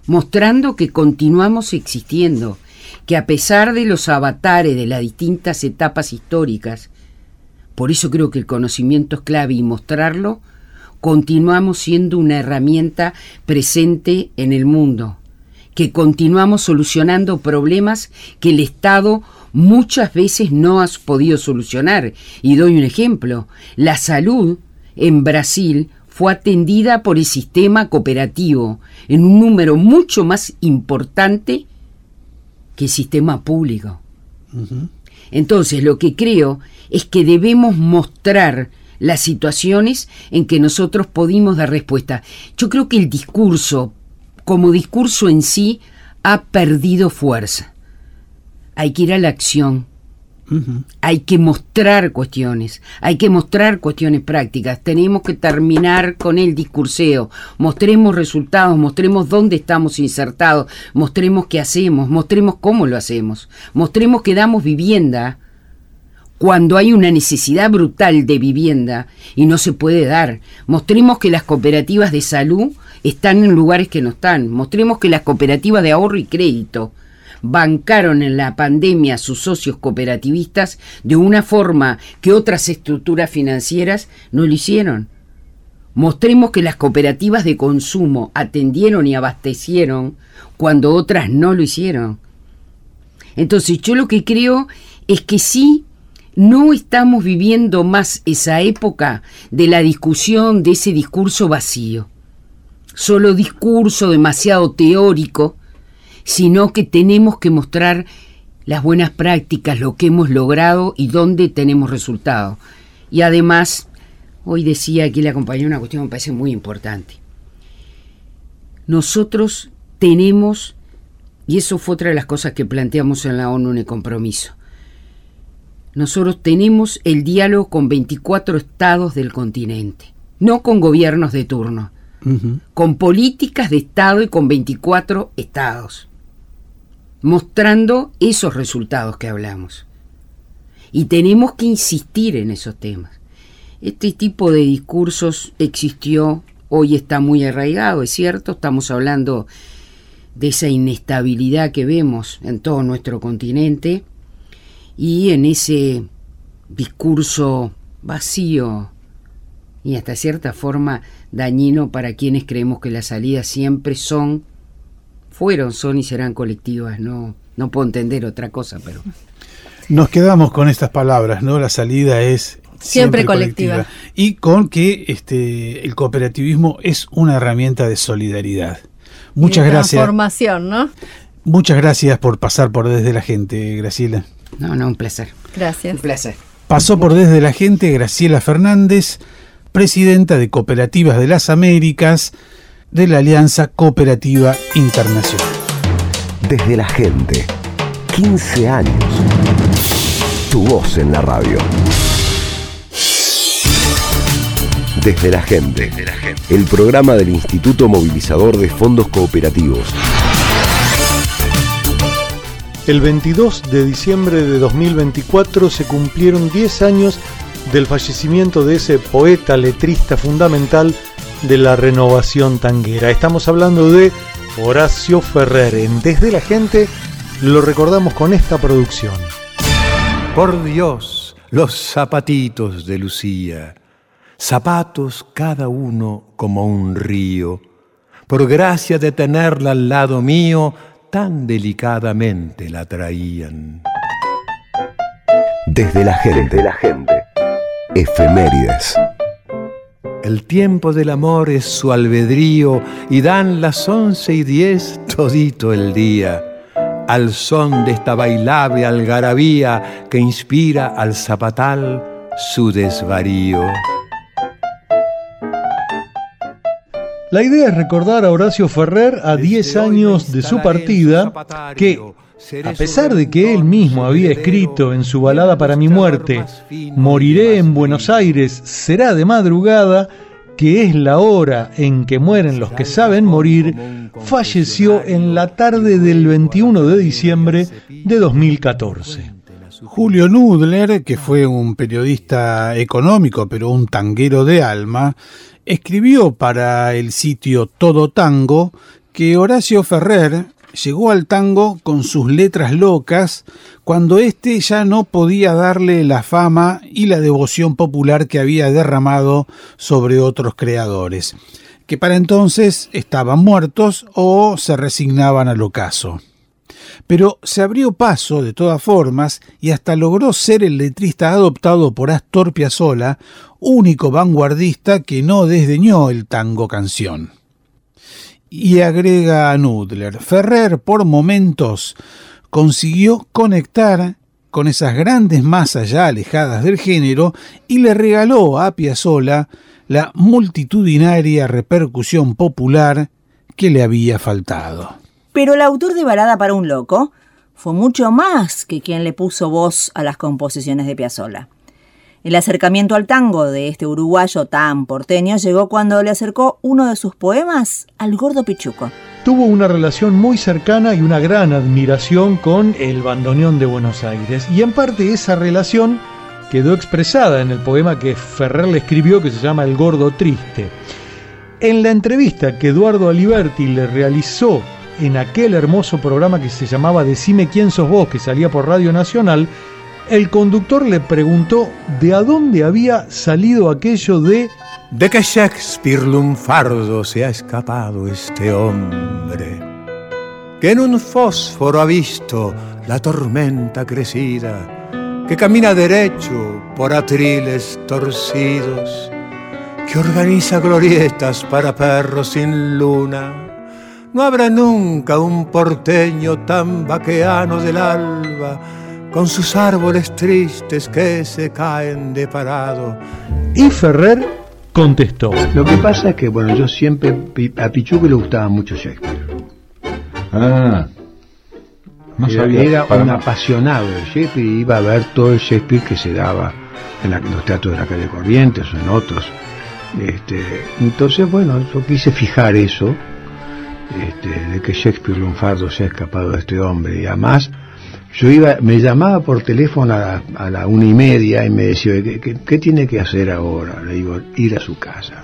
mostrando que continuamos existiendo, que a pesar de los avatares de las distintas etapas históricas, por eso creo que el conocimiento es clave y mostrarlo, continuamos siendo una herramienta presente en el mundo, que continuamos solucionando problemas que el Estado muchas veces no ha podido solucionar. Y doy un ejemplo: la salud en Brasil fue atendida por el sistema cooperativo en un número mucho más importante que el sistema público. Uh-huh. Entonces, lo que creo es que debemos mostrar las situaciones en que nosotros pudimos dar respuesta. Yo creo que el discurso, como discurso en sí, ha perdido fuerza. Hay que ir a la acción. Uh-huh. Hay que mostrar cuestiones, hay que mostrar cuestiones prácticas. Tenemos que terminar con el discurseo. Mostremos resultados, mostremos dónde estamos insertados, mostremos qué hacemos, mostremos cómo lo hacemos, mostremos que damos vivienda cuando hay una necesidad brutal de vivienda y no se puede dar. Mostremos que las cooperativas de salud están en lugares que no están. Mostremos que las cooperativas de ahorro y crédito bancaron en la pandemia a sus socios cooperativistas de una forma que otras estructuras financieras no lo hicieron. Mostremos que las cooperativas de consumo atendieron y abastecieron cuando otras no lo hicieron. Entonces, yo lo que creo es que sí, no estamos viviendo más esa época de la discusión, de ese discurso vacío, solo discurso demasiado teórico, sino que tenemos que mostrar las buenas prácticas, lo que hemos logrado y dónde tenemos resultados. Y además, hoy decía aquí la compañera una cuestión que me parece muy importante. Nosotros tenemos, y eso fue otra de las cosas que planteamos en la ONU en el compromiso, nosotros tenemos el diálogo con 24 estados del continente, no con gobiernos de turno, uh-huh, con políticas de Estado y con 24 estados, mostrando esos resultados que hablamos. Y tenemos que insistir en esos temas. Este tipo de discursos existió, hoy está muy arraigado, es cierto, estamos hablando de esa inestabilidad que vemos en todo nuestro continente y en ese discurso vacío y hasta cierta forma dañino para quienes creemos que las salidas siempre son y serán colectivas. No puedo entender otra cosa, pero nos quedamos con estas palabras, ¿no? La salida es siempre colectiva. Y con que el cooperativismo es una herramienta de solidaridad. Muchas gracias. Transformación, ¿no? Muchas gracias por pasar por Desde la Gente, Graciela. No, un placer. Gracias. Un placer. Pasó por Desde la Gente Graciela Fernández, presidenta de Cooperativas de las Américas, de la Alianza Cooperativa Internacional. Desde la Gente, 15 años. Tu voz en la radio. Desde la Gente, el programa del Instituto Movilizador de Fondos Cooperativos. El 22 de diciembre de 2024 se cumplieron 10 años del fallecimiento de ese poeta letrista fundamental de la renovación tanguera. Estamos hablando de Horacio Ferrer. En Desde la Gente lo recordamos con esta producción. Por Dios, los zapatitos de Lucía, zapatos cada uno como un río, por gracia de tenerla al lado mío, tan delicadamente la traían. Desde la Gente, efemérides. El tiempo del amor es su albedrío y dan las 11:10 todito el día, al son de esta bailable algarabía que inspira al zapatal su desvarío. La idea es recordar a Horacio Ferrer a 10 años de su partida, que, a pesar de que él mismo había escrito en su balada Para mi muerte, moriré en Buenos Aires, será de madrugada, que es la hora en que mueren los que saben morir, falleció en la tarde del 21 de diciembre de 2014. Julio Nudler, que fue un periodista económico, pero un tanguero de alma, escribió para el sitio Todo Tango que Horacio Ferrer llegó al tango con sus letras locas cuando éste ya no podía darle la fama y la devoción popular que había derramado sobre otros creadores, que para entonces estaban muertos o se resignaban al ocaso. Pero se abrió paso de todas formas y hasta logró ser el letrista adoptado por Astor Piazzolla, único vanguardista que no desdeñó el tango canción. Y agrega a Nudler, Ferrer por momentos consiguió conectar con esas grandes masas ya alejadas del género y le regaló a Piazzolla la multitudinaria repercusión popular que le había faltado. Pero el autor de Balada para un loco fue mucho más que quien le puso voz a las composiciones de Piazzolla. El acercamiento al tango de este uruguayo tan porteño llegó cuando le acercó uno de sus poemas al Gordo Pichuco. Tuvo una relación muy cercana y una gran admiración con el bandoneón de Buenos Aires. Y en parte esa relación quedó expresada en el poema que Ferrer le escribió, que se llama El Gordo Triste. En la entrevista que Eduardo Aliberti le realizó en aquel hermoso programa que se llamaba Decime quién sos vos, que salía por Radio Nacional, el conductor le preguntó de a dónde había salido aquello de que Shakespeare lunfardo se ha escapado este hombre, que en un fósforo ha visto la tormenta crecida, que camina derecho por atriles torcidos, que organiza glorietas para perros sin luna. No habrá nunca un porteño tan vaqueano del alba, con sus árboles tristes que se caen de parado. Y Ferrer contestó. Lo que pasa es que, bueno, yo siempre, a Pichuco le gustaba mucho Shakespeare. No sabía. Era un apasionado de Shakespeare y iba a ver todo el Shakespeare que se daba en los teatros de la calle Corrientes o en otros. Entonces, bueno, yo quise fijar eso, de que Shakespeare lunfardo se ha escapado de este hombre. Y además, me llamaba por teléfono a la 1:30 y me decía, ¿qué tiene que hacer ahora? Le digo, ir a su casa.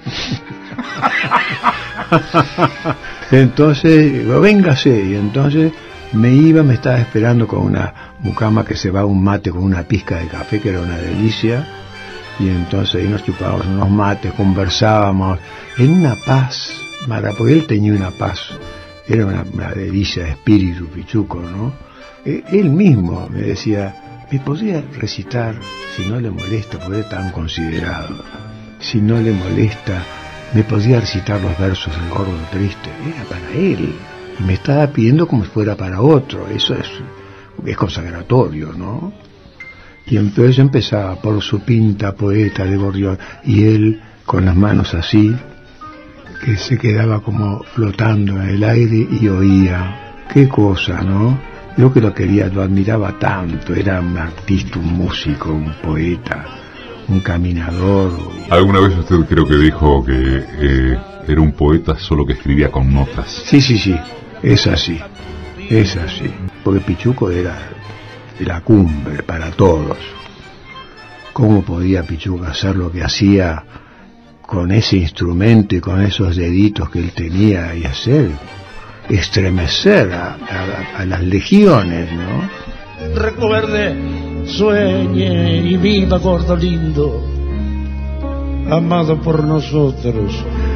Entonces, digo, véngase. Y entonces me estaba esperando con una mucama que se va a un mate con una pizca de café, que era una delicia. Y entonces ahí nos chupábamos unos mates, conversábamos en una paz, porque él tenía una paz, era una delicia de espíritu, Pichuco, ¿no? Él mismo me decía, ¿me podría recitar, si no le molesta, porque es tan considerado, si no le molesta, me podría recitar los versos del Gordo Triste? Era para él, y me estaba pidiendo como si fuera para otro. Eso es consagratorio, ¿no? Y entonces empezaba por su pinta poeta de Gorrión, y él con las manos así, que se quedaba como flotando en el aire y oía. Qué cosa, ¿no? Yo que lo admiraba tanto, era un artista, un músico, un poeta, un caminador. Alguna vez usted creo que dijo que era un poeta solo que escribía con notas. Sí, es así, porque Pichuco era la cumbre para todos. ¿Cómo podía Pichuco hacer lo que hacía con ese instrumento y con esos deditos que él tenía y hacer? Estremecer a las legiones, ¿no? Recuerde, sueñe y viva, gordo lindo, amado por nosotros.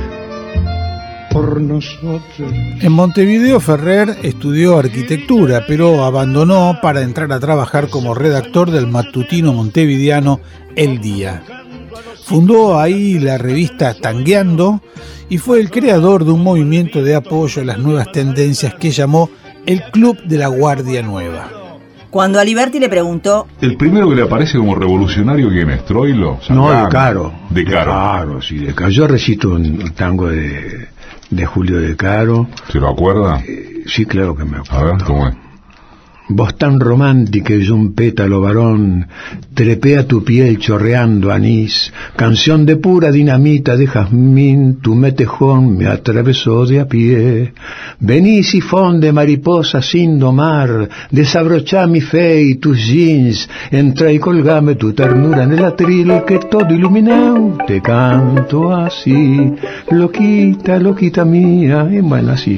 En Montevideo Ferrer estudió arquitectura, pero abandonó para entrar a trabajar como redactor del matutino montevideano El Día. Fundó ahí la revista Tangueando y fue el creador de un movimiento de apoyo a las nuevas tendencias que llamó el Club de la Guardia Nueva. Cuando Aliberti le preguntó... ¿El primero que le aparece como revolucionario quién es? ¿Troilo? No, De Caro. De Caro. Claro, sí, De Caro. Yo recito un tango de Julio De Caro. ¿Se lo acuerda? Sí, claro que me acuerdo. A ver, ¿cómo es? Vos tan romántica y un pétalo varón, trepea tu piel chorreando anís, canción de pura dinamita de jazmín, tu metejón me atravesó de a pie, Vení sifón de mariposa sin domar, desabrochá mi fe y tus jeans, entra y colgame tu ternura en el atril que todo iluminado te canto así, loquita, loquita mía, y bueno, así.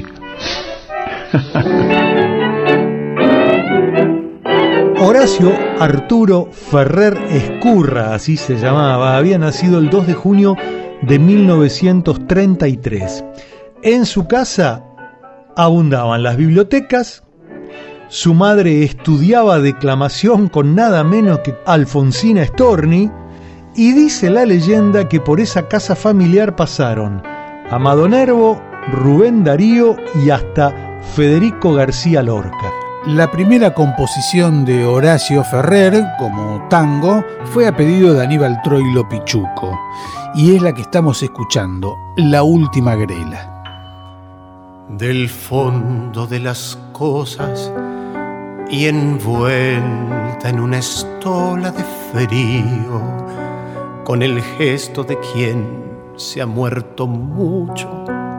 Horacio Arturo Ferrer Ezcurra, así se llamaba, había nacido el 2 de junio de 1933. En su casa abundaban las bibliotecas, su madre estudiaba declamación con nada menos que Alfonsina Storni, y dice la leyenda que por esa casa familiar pasaron Amado Nervo, Rubén Darío y hasta Federico García Lorca. La primera composición de Horacio Ferrer, como tango, fue a pedido de Aníbal Troilo Pichuco, y es la que estamos escuchando, La Última Grela. Del fondo de las cosas y envuelta en una estola de frío, con el gesto de quien se ha muerto mucho,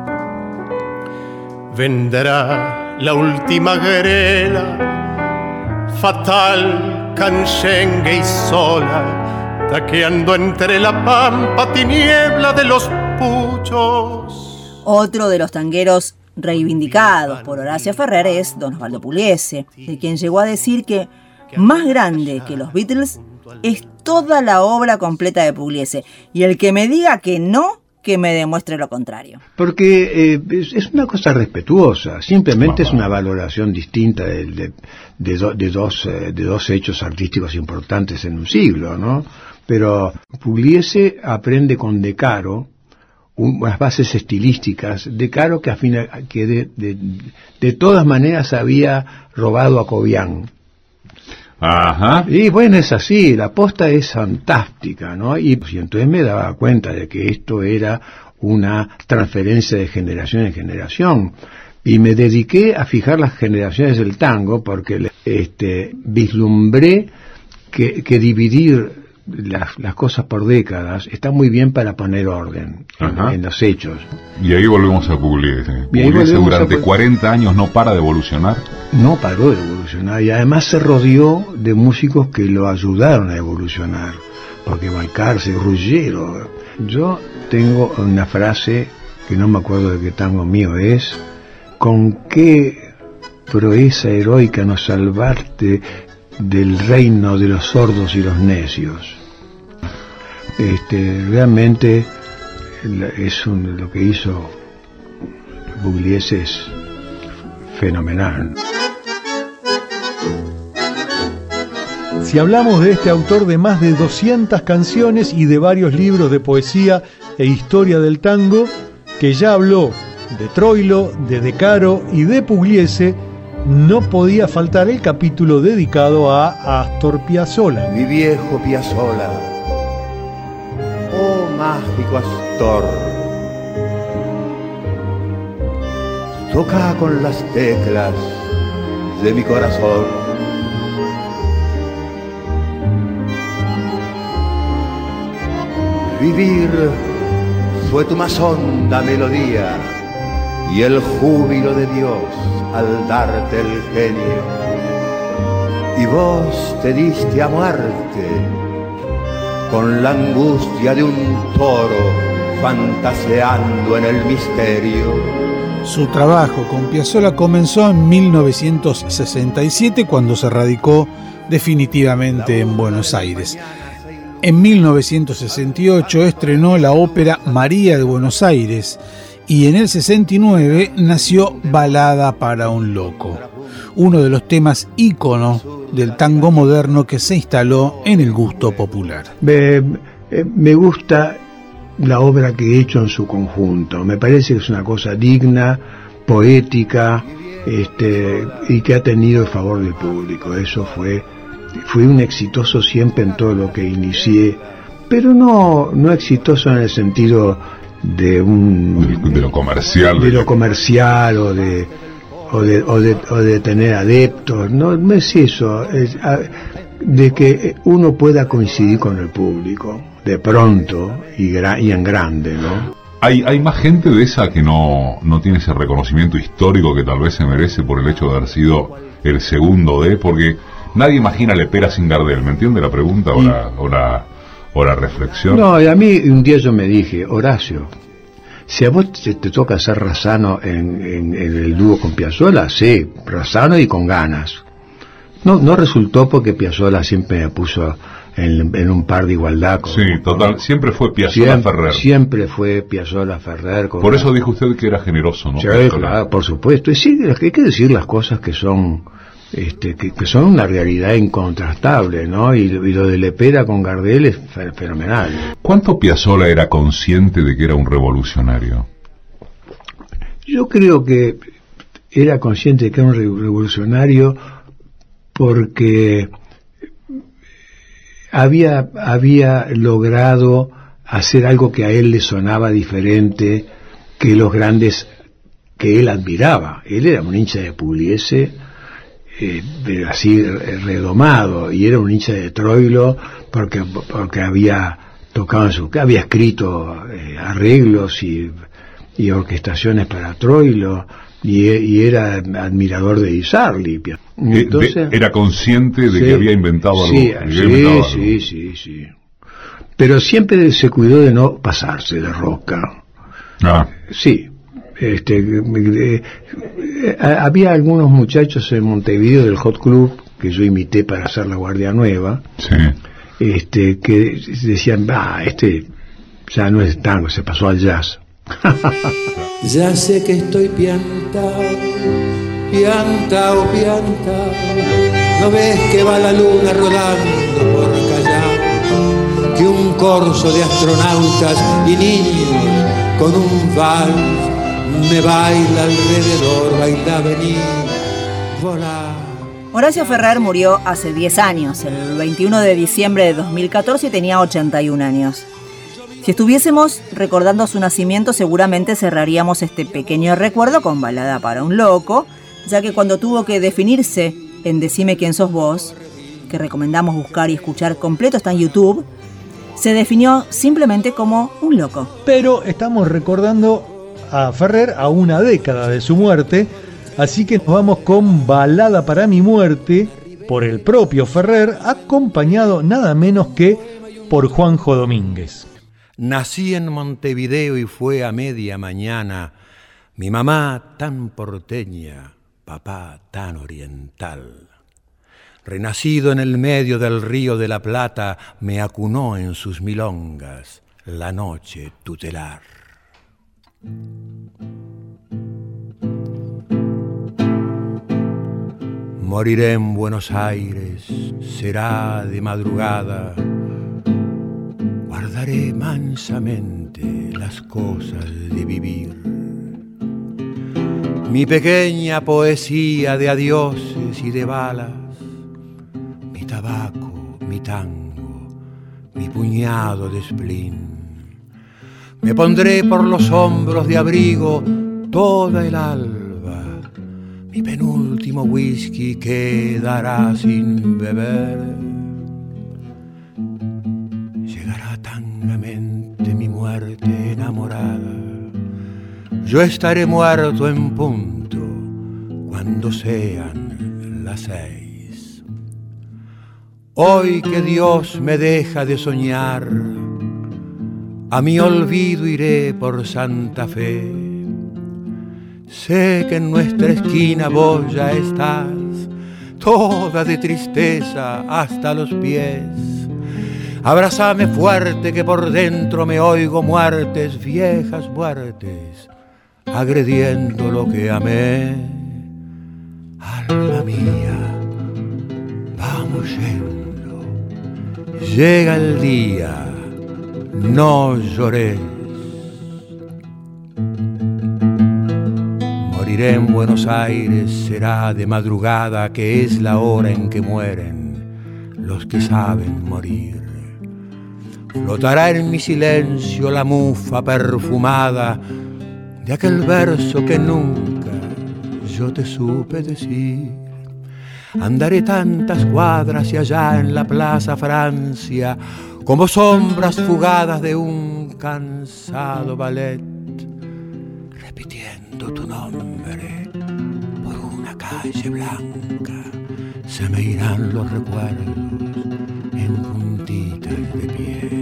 vendrá la última grela, fatal, canchengue y sola, taqueando entre la pampa tiniebla de los puchos. Otro de los tangueros reivindicados por Horacio Ferrer es don Osvaldo Pugliese, de quien llegó a decir que más grande que los Beatles es toda la obra completa de Pugliese, y el que me diga que no, que me demuestre lo contrario. Porque es una cosa respetuosa, simplemente es una valoración distinta de dos hechos artísticos importantes en un siglo, ¿no? Pero Pugliese aprende con De Caro unas bases estilísticas. De Caro que de todas maneras había robado a Cobian. Ajá. Y bueno, es así, la posta es fantástica, ¿no? Y entonces me daba cuenta de que esto era una transferencia de generación en generación. Y me dediqué a fijar las generaciones del tango porque vislumbré que dividir las cosas por décadas está muy bien para poner orden en los hechos. Y ahí volvemos a Pugliese. Pugliese durante 40 años no para de evolucionar. No paró de evolucionar, y además se rodeó de músicos que lo ayudaron a evolucionar, porque Balcarce, Ruggiero. Yo tengo una frase que no me acuerdo de qué tango mío es: con qué proeza heroica nos salvaste del reino de los sordos y los necios. Realmente lo que hizo Pugliese es fenomenal. Si hablamos de este autor de más de 200 canciones y de varios libros de poesía e historia del tango, que ya habló de Troilo, de Caro y de Pugliese, no podía faltar el capítulo dedicado a Astor Piazzolla. Mi viejo Piazzolla, oh mágico Astor, toca con las teclas de mi corazón. Vivir fue tu más honda melodía y el júbilo de Dios al darte el genio. Y vos te diste a muerte con la angustia de un toro fantaseando en el misterio. Su trabajo con Piazzolla comenzó en 1967, cuando se radicó definitivamente en Buenos Aires. En 1968 estrenó la ópera María de Buenos Aires, y en el 69 nació Balada para un loco, uno de los temas ícono del tango moderno que se instaló en el gusto popular. Me gusta la obra que he hecho en su conjunto, me parece que es una cosa digna, poética, y que ha tenido el favor del público. Eso fui un exitoso siempre en todo lo que inicié, pero no exitoso en el sentido de lo comercial, o de tener adeptos. No es eso, de que uno pueda coincidir con el público de pronto y en grande, ¿no? Hay más gente de esa que no tiene ese reconocimiento histórico que tal vez se merece por el hecho de haber sido el segundo porque nadie imagina Lepera sin Gardel. ¿Me entiende la pregunta o la reflexión? No, y a mí un día yo me dije, Horacio, si a vos te toca ser Razzano en el dúo con Piazzolla, sí, Razzano y con ganas. No resultó porque Piazzolla siempre me puso en un par de igualdad. Sí, total, siempre fue Piazzolla Ferrer. Siempre fue Piazzolla Ferrer. Por eso dijo usted que era generoso, ¿no? Sí, claro, por supuesto. Y sí, hay que decir las cosas que son que son una realidad incontrastable, ¿no? Y lo de Lepera con Gardel es fenomenal. ¿Cuánto Piazzolla era consciente de que era un revolucionario? Yo creo que era consciente de que era un revolucionario porque había logrado hacer algo que a él le sonaba diferente que los grandes que él admiraba. Él era un hincha de Pugliese, así redomado, y era un hincha de Troilo porque había tocado había escrito arreglos y orquestaciones para Troilo, y era admirador de Di Sarli. Entonces, era consciente de que había inventado algo. Sí. Pero siempre se cuidó de no pasarse de rosca. Sí. Había algunos muchachos en Montevideo del Hot Club que yo imité para hacer La Guardia Nueva, que decían, ya no es tango, se pasó al jazz. Ya sé que estoy piantao, no ves que va la luna rodando por Callao, que un corso de astronautas y niños con un vals me baila alrededor, baila, venir, volar. Horacio Ferrer murió hace 10 años, el 21 de diciembre de 2014, y tenía 81 años. Si estuviésemos recordando su nacimiento, seguramente cerraríamos este pequeño recuerdo con Balada para un loco, ya que cuando tuvo que definirse en Decime quién sos vos, que recomendamos buscar y escuchar completo, está en YouTube, se definió simplemente como un loco. Pero estamos recordando a Ferrer a una década de su muerte, así que nos vamos con Balada para mi muerte, por el propio Ferrer, acompañado nada menos que por Juanjo Domínguez. Nací en Montevideo y fue a media mañana, mi mamá tan porteña, papá tan oriental. Renacido en el medio del río de la Plata, me acunó en sus milongas la noche tutelar. Moriré en Buenos Aires, será de madrugada. Guardaré mansamente las cosas de vivir. Mi pequeña poesía de adioses y de balas, mi tabaco, mi tango, mi puñado de spleen. Me pondré por los hombros de abrigo toda el alba. Mi penúltimo whisky quedará sin beber. Llegará tangamente mi muerte enamorada. Yo estaré muerto en punto cuando sean las 6. Hoy que Dios me deja de soñar, a mi olvido iré por Santa Fe. Sé que en nuestra esquina vos ya estás, toda de tristeza hasta los pies. Abrázame fuerte que por dentro me oigo muertes, viejas muertes, agrediendo lo que amé. Alma mía, vamos yendo, llega el día, no llores. Moriré en Buenos Aires, será de madrugada, que es la hora en que mueren los que saben morir. Flotará en mi silencio la mufa perfumada de aquel verso que nunca yo te supe decir. Andaré tantas cuadras y allá en la Plaza Francia como sombras fugadas de un cansado ballet, repitiendo tu nombre por una calle blanca, se me irán los recuerdos en puntitas de pie.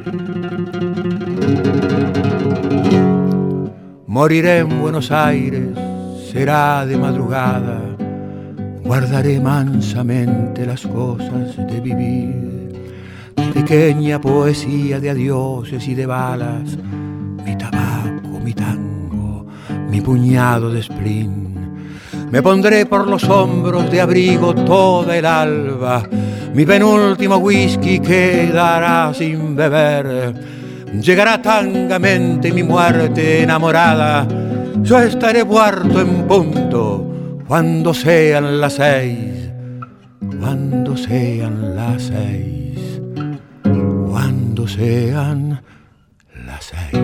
Moriré en Buenos Aires, será de madrugada, guardaré mansamente las cosas de vivir, pequeña poesía de adioses y de balas, mi tabaco, mi tango, mi puñado de spleen. Me pondré por los hombros de abrigo toda el alba, mi penúltimo whisky quedará sin beber. Llegará tangamente mi muerte enamorada, yo estaré muerto en punto cuando sean las 6, cuando sean las 6, cuando sean las 6.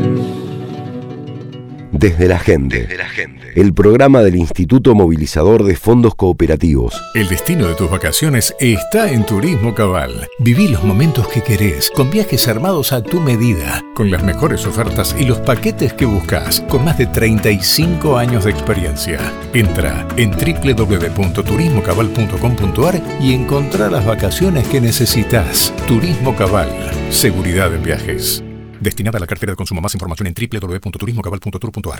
Desde la gente, el programa del Instituto Movilizador de Fondos Cooperativos. El destino de tus vacaciones está en Turismo Cabal. Viví los momentos que querés, con viajes armados a tu medida, con las mejores ofertas y los paquetes que buscas, con más de 35 años de experiencia. Entra en www.turismocabal.com.ar y encontrá las vacaciones que necesitas. Turismo Cabal, seguridad en viajes. Destinada a la cartera de consumo. Más información en www.turismocabal.tour.ar.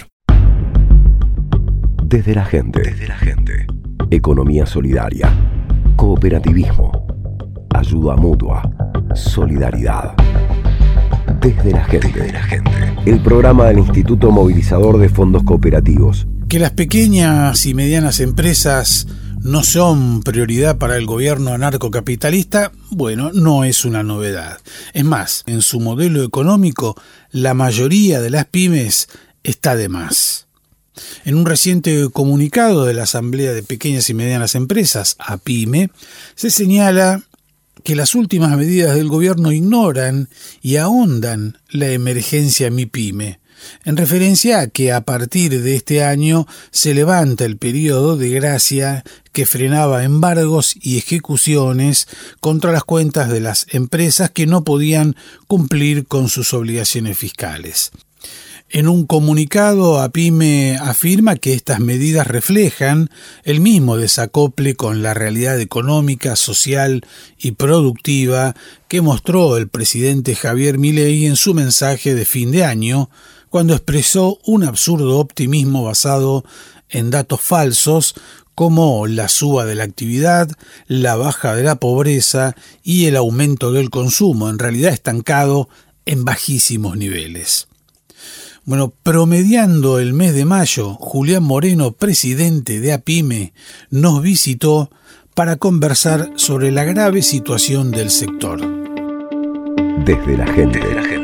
Desde la gente. Economía solidaria. Cooperativismo. Ayuda mutua. Solidaridad. Desde la gente. El programa del Instituto Movilizador de Fondos Cooperativos. Que las pequeñas y medianas empresas no son prioridad para el gobierno anarcocapitalista, bueno, no es una novedad. Es más, en su modelo económico, la mayoría de las pymes está de más. En un reciente comunicado de la Asamblea de Pequeñas y Medianas Empresas, APYME, se señala que las últimas medidas del gobierno ignoran y ahondan la emergencia MIPYME, en referencia a que a partir de este año se levanta el periodo de gracia que frenaba embargos y ejecuciones contra las cuentas de las empresas que no podían cumplir con sus obligaciones fiscales. En un comunicado, APYME afirma que estas medidas reflejan el mismo desacople con la realidad económica, social y productiva que mostró el presidente Javier Milei en su mensaje de fin de año, cuando expresó un absurdo optimismo basado en datos falsos como la suba de la actividad, la baja de la pobreza y el aumento del consumo, en realidad estancado en bajísimos niveles. Bueno, promediando el mes de mayo, Julián Moreno, presidente de APYME, nos visitó para conversar sobre la grave situación del sector. Desde la gente.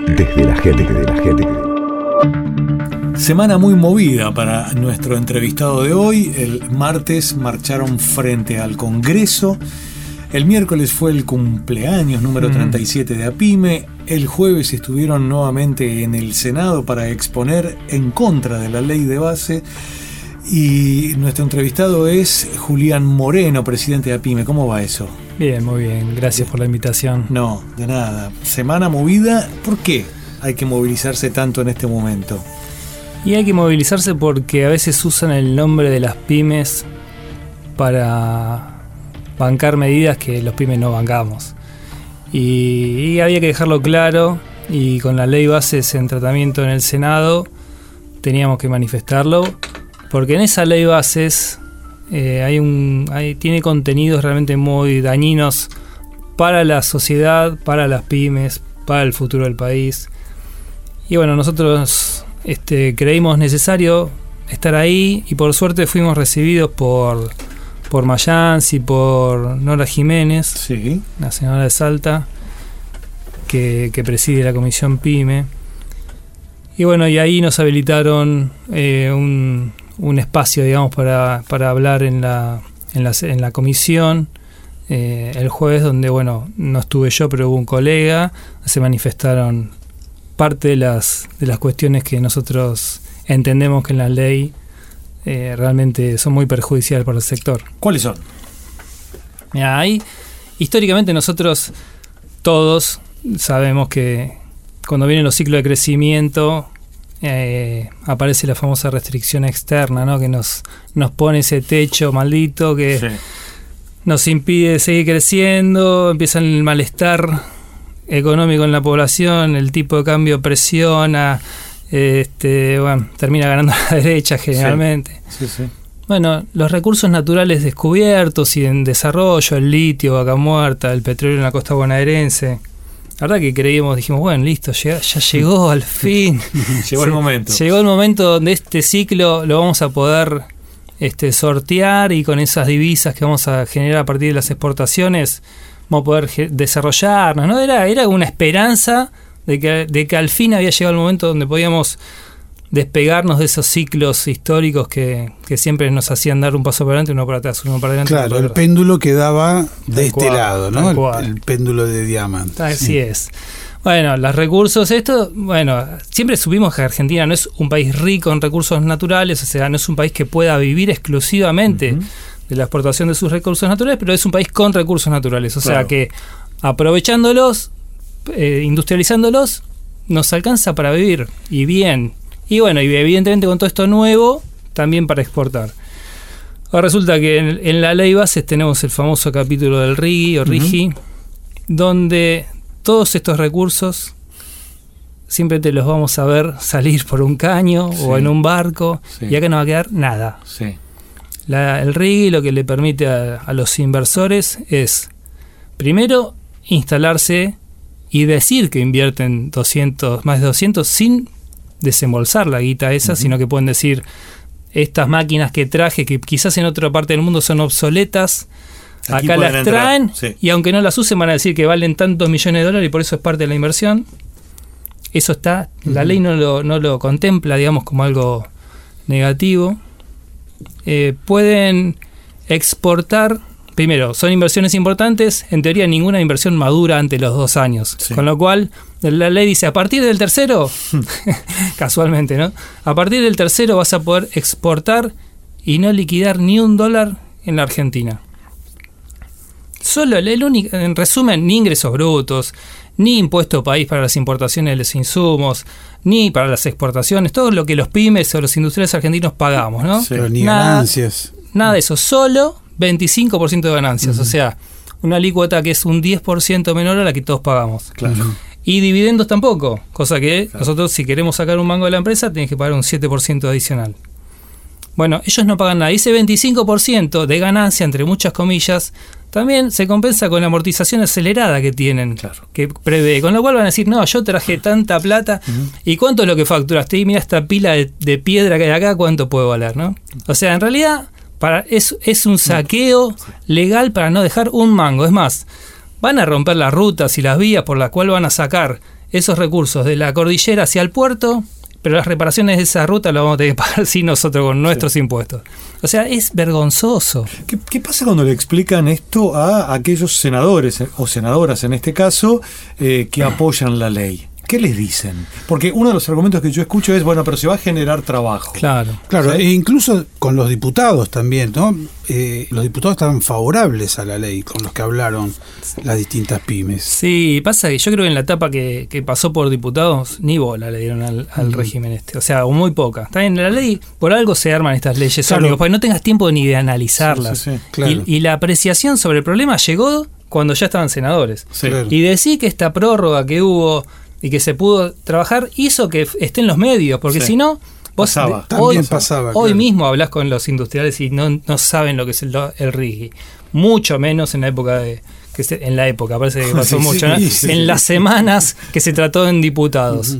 Semana muy movida para nuestro entrevistado de hoy. El martes marcharon frente al Congreso. El miércoles fue el cumpleaños número 37 de APYME. El jueves estuvieron nuevamente en el Senado para exponer en contra de la ley de base. Y nuestro entrevistado es Julián Moreno, presidente de APYME. ¿Cómo va eso? Bien, muy bien. Gracias por la invitación. No, de nada. Semana movida. ¿Por qué hay que movilizarse tanto en este momento? Y hay que movilizarse porque a veces usan el nombre de las pymes para bancar medidas que los pymes no bancamos. Y había que dejarlo claro, y con la ley bases en tratamiento en el Senado teníamos que manifestarlo, porque en esa ley bases tiene contenidos realmente muy dañinos para la sociedad, para las pymes, para el futuro del país. Y bueno, nosotros creímos necesario estar ahí, y por suerte fuimos recibidos por Mayans y por Nora Jiménez, sí, la senadora de Salta, que preside la comisión PYME. Y bueno, y ahí nos habilitaron un espacio, digamos, para hablar en la comisión el jueves, donde, bueno, no estuve yo, pero hubo un colega. Se manifestaron parte de las cuestiones que nosotros entendemos que en la ley realmente son muy perjudiciales para el sector. ¿Cuáles son? Mira, ahí históricamente nosotros todos sabemos que cuando vienen los ciclos de crecimiento aparece la famosa restricción externa, ¿no? Que nos pone ese techo maldito que nos impide seguir creciendo, empieza el malestar económico en la población, el tipo de cambio presiona, termina ganando la derecha generalmente. Bueno, los recursos naturales descubiertos y en desarrollo, el litio, Vaca Muerta, el petróleo en la costa bonaerense. La verdad que dijimos, bueno, listo, ya llegó al fin. Llegó el momento. Llegó el momento donde este ciclo lo vamos a poder sortear, y con esas divisas que vamos a generar a partir de las exportaciones vamos a poder desarrollarnos, ¿no? Era una esperanza de que al fin había llegado el momento donde podíamos despegarnos de esos ciclos históricos que siempre nos hacían dar un paso para adelante, uno para atrás, uno para adelante. Claro, el péndulo quedaba de este lado, ¿no? El péndulo de diamante. Así es. Bueno, los recursos, siempre supimos que Argentina no es un país rico en recursos naturales, o sea, no es un país que pueda vivir exclusivamente de la exportación de sus recursos naturales, pero es un país con recursos naturales, o sea que aprovechándolos, industrializándolos, nos alcanza para vivir, y bien. Y bueno, y evidentemente con todo esto nuevo, también para exportar. Ahora resulta que en la ley bases tenemos el famoso capítulo del RIGI o RIGI, donde todos estos recursos siempre te los vamos a ver salir por un caño o en un barco, y acá no va a quedar nada. El RIGI lo que le permite a los inversores es, primero, instalarse y decir que invierten más de 200 sin desembolsar la guita esa, sino que pueden decir, estas máquinas que traje, que quizás en otra parte del mundo son obsoletas, aquí acá las traen, y aunque no las usen van a decir que valen tantos millones de dólares y por eso es parte de la inversión. Eso está, la ley no lo contempla, digamos, como algo negativo. Pueden exportar. Primero, son inversiones importantes. En teoría, ninguna inversión madura antes de los 2 años. Con lo cual, la ley dice, a partir del tercero, casualmente, ¿no? A partir del tercero vas a poder exportar y no liquidar ni $1 en la Argentina. Solo el único, en resumen, ni ingresos brutos, ni impuesto país para las importaciones de los insumos, ni para las exportaciones, todo lo que los pymes o los industriales argentinos pagamos, ¿no? Pero ni ganancias. Nada de eso, solo 25% de ganancias, o sea, una alícuota que es un 10% menor a la que todos pagamos. Claro. Y dividendos tampoco, cosa que nosotros, si queremos sacar un mango de la empresa, tenés que pagar un 7% adicional. Bueno, ellos no pagan nada. Y ese 25% de ganancia, entre muchas comillas, también se compensa con la amortización acelerada que tienen, que prevé. Con lo cual van a decir, no, yo traje tanta plata, ¿y cuánto es lo que facturaste? Y mira esta pila de piedra que hay acá, ¿cuánto puede valer? ¿No? O sea, en realidad es un saqueo legal para no dejar un mango. Es más, van a romper las rutas y las vías por las cuales van a sacar esos recursos de la cordillera hacia el puerto, pero las reparaciones de esa ruta las vamos a tener que pagar sí nosotros con nuestros impuestos. O sea, es vergonzoso. ¿Qué pasa cuando le explican esto a aquellos senadores o senadoras, en este caso, que apoyan la ley? ¿Qué les dicen? Porque uno de los argumentos que yo escucho es, bueno, pero se va a generar trabajo. Claro, ¿sí? E incluso con los diputados también, ¿no? Los diputados estaban favorables a la ley con los que hablaron las distintas pymes. Sí, pasa que yo creo que en la etapa que pasó por diputados, ni bola le dieron al régimen este. O sea, muy poca. Está bien, la ley, por algo se arman estas leyes, claro, porque no tengas tiempo ni de analizarlas. Claro. Y la apreciación sobre el problema llegó cuando ya estaban senadores. Claro. Y decir que esta prórroga que hubo y que se pudo trabajar hizo que esté en los medios, porque si no, vos hoy mismo hablás con los industriales y no saben lo que es el RIGI, mucho menos en la época parece que pasó mucho, ¿no? En las semanas que se trató en diputados.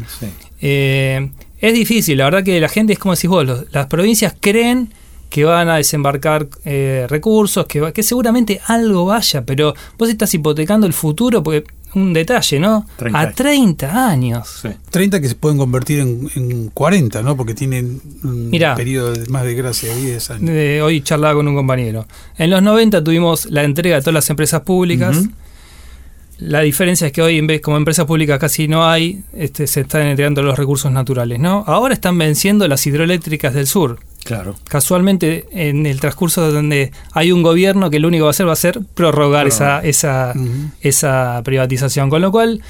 Es difícil, la verdad que la gente es como decís vos, las provincias creen que van a desembarcar recursos, que seguramente algo vaya, pero vos estás hipotecando el futuro, porque un detalle, ¿no? 30 años. Sí. 30 que se pueden convertir en 40, ¿no? Porque tienen un periodo más de gracia de 10 años. Hoy charlaba con un compañero. En los 90 tuvimos la entrega de todas las empresas públicas. La diferencia es que hoy, en vez como empresas públicas casi no hay, se están entregando los recursos naturales, ¿no? Ahora están venciendo las hidroeléctricas del sur. Claro. Casualmente, en el transcurso donde hay un gobierno que lo único que va a hacer prorrogar esa privatización. Con lo cual,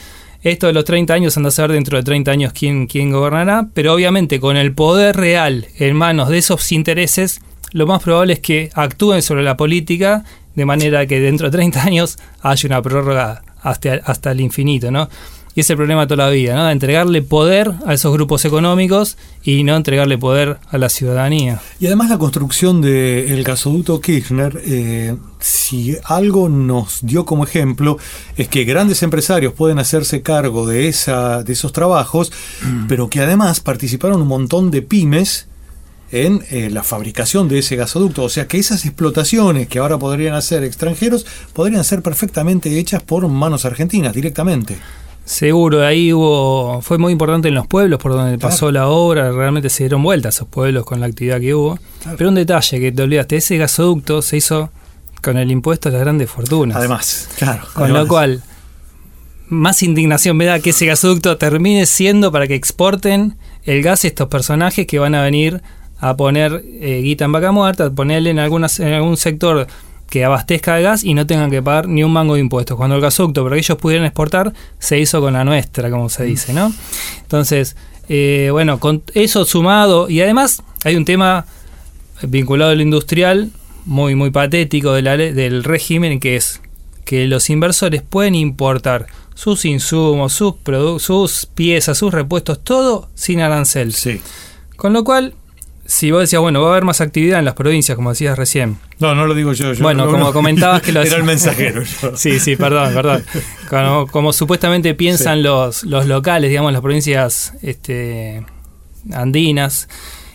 Esto de los 30 años, anda a saber dentro de 30 años quién gobernará, pero obviamente con el poder real en manos de esos intereses, lo más probable es que actúen sobre la política de manera que dentro de 30 años haya una prórroga hasta el infinito, ¿no? Y ese es el problema de toda la vida, ¿no? Entregarle poder a esos grupos económicos y no entregarle poder a la ciudadanía. Y además la construcción del gasoducto Kirchner, si algo nos dio como ejemplo, es que grandes empresarios pueden hacerse cargo de esos trabajos, pero que además participaron un montón de pymes en la fabricación de ese gasoducto. O sea que esas explotaciones que ahora podrían hacer extranjeros, podrían ser perfectamente hechas por manos argentinas directamente. Seguro, ahí fue muy importante en los pueblos por donde pasó la obra, realmente se dieron vuelta a esos pueblos con la actividad que hubo. Claro. Pero un detalle que te olvidaste, ese gasoducto se hizo con el impuesto a las grandes fortunas. Además, claro. Con lo cual, más indignación me da que ese gasoducto termine siendo para que exporten el gas a estos personajes que van a venir a poner guita en vaca muerta, a ponerle en algún sector que abastezca de gas y no tengan que pagar ni un mango de impuestos. Cuando el gasoducto, para que ellos pudieran exportar, se hizo con la nuestra, como se dice, ¿no? Entonces, bueno, con eso sumado, y además hay un tema vinculado a lo industrial muy, muy patético del régimen, que es que los inversores pueden importar sus insumos, sus piezas, sus repuestos, todo sin arancel. Sí. Con lo cual, si vos decías, bueno, va a haber más actividad en las provincias, como decías recién. No lo digo yo. Bueno, como comentabas que era el mensajero. Sí, perdón. Como supuestamente piensan los locales, digamos, las provincias andinas,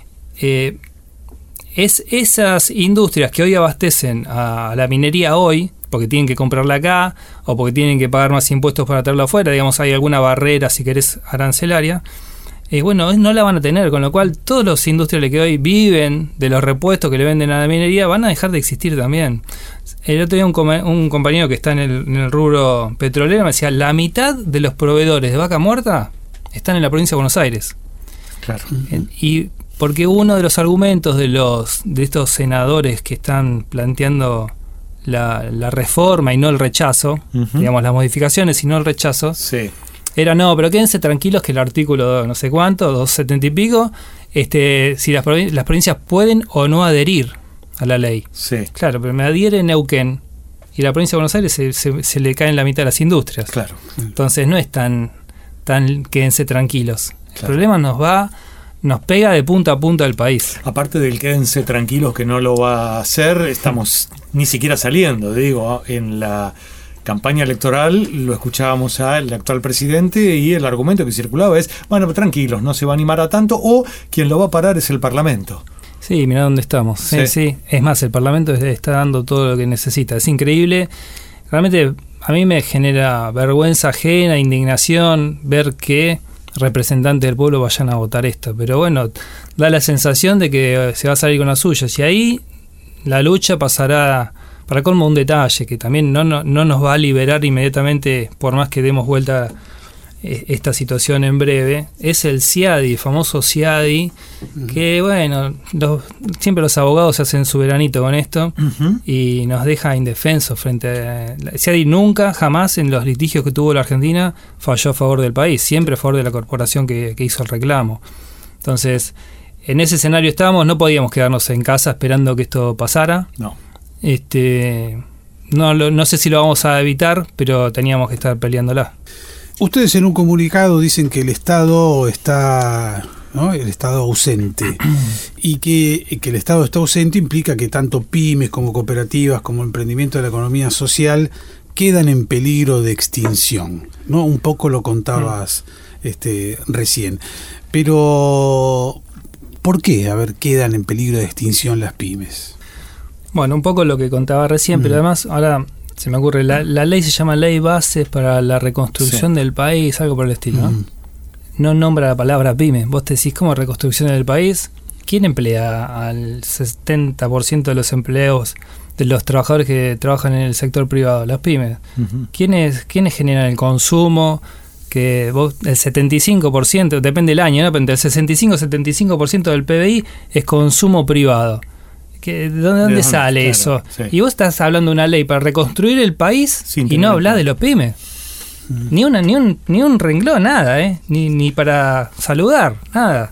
esas industrias que hoy abastecen a la minería hoy, porque tienen que comprarla acá, o porque tienen que pagar más impuestos para traerla afuera, digamos, hay alguna barrera, si querés, arancelaria, bueno, no la van a tener, con lo cual todos los industriales que hoy viven de los repuestos que le venden a la minería van a dejar de existir también. El otro día un compañero que está en el rubro petrolero me decía, la mitad de los proveedores de vaca muerta están en la provincia de Buenos Aires. Claro. Y porque uno de los argumentos de estos senadores que están planteando la reforma y no el rechazo, digamos, las modificaciones y no el rechazo, sí, era pero quédense tranquilos que el artículo no sé cuánto, 270 y pico, si las provincias pueden o no adherir a la ley. Sí. Claro, pero me adhiere Neuquén y la provincia de Buenos Aires se le caen la mitad de las industrias. Claro. Entonces no es tan quédense tranquilos. Claro. El problema nos pega de punta a punta del país. Aparte del quédense tranquilos que no lo va a hacer, estamos ni siquiera saliendo, digo, en la campaña electoral lo escuchábamos al actual presidente y el argumento que circulaba es, bueno, tranquilos, no se va a animar a tanto, o quien lo va a parar es el Parlamento. Sí, mirá dónde estamos. Sí. Es más, el Parlamento está dando todo lo que necesita. Es increíble. Realmente a mí me genera vergüenza ajena, indignación ver que representantes del pueblo vayan a votar esto. Pero bueno, da la sensación de que se va a salir con las suyas. Y ahí la lucha pasará, para colmo, un detalle que también no nos va a liberar inmediatamente, por más que demos vuelta esta situación en breve, es el CIADI, el famoso CIADI, que bueno, siempre los abogados se hacen su veranito con esto y nos deja indefensos frente a... El CIADI nunca, jamás en los litigios que tuvo la Argentina falló a favor del país, siempre a favor de la corporación que hizo el reclamo. Entonces, en ese escenario estábamos, no podíamos quedarnos en casa esperando que esto pasara. No. No sé si lo vamos a evitar, pero teníamos que estar peleándola. Ustedes en un comunicado dicen que el Estado está, ¿no?, el Estado ausente, y que el Estado está ausente implica que tanto pymes como cooperativas como emprendimiento de la economía social quedan en peligro de extinción, ¿no? Un poco lo contabas recién, pero ¿por qué, quedan en peligro de extinción las pymes? Bueno, un poco lo que contaba recién, pero además ahora se me ocurre, la ley se llama Ley Bases para la Reconstrucción del País, algo por el estilo, ¿no? No nombra la palabra pyme. Vos te decís, ¿cómo reconstrucción del país? ¿Quién emplea al 70% de los empleos de los trabajadores que trabajan en el sector privado? Las pymes. ¿Quiénes generan el consumo? Que vos, el 75%, depende del año, ¿no? Pero entre el 65 y 75% del PBI es consumo privado. ¿De dónde sale eso? Sí. Y vos estás hablando de una ley para reconstruir el país y no hablás de los pymes. Ni un renglón, nada, ni para saludar, nada.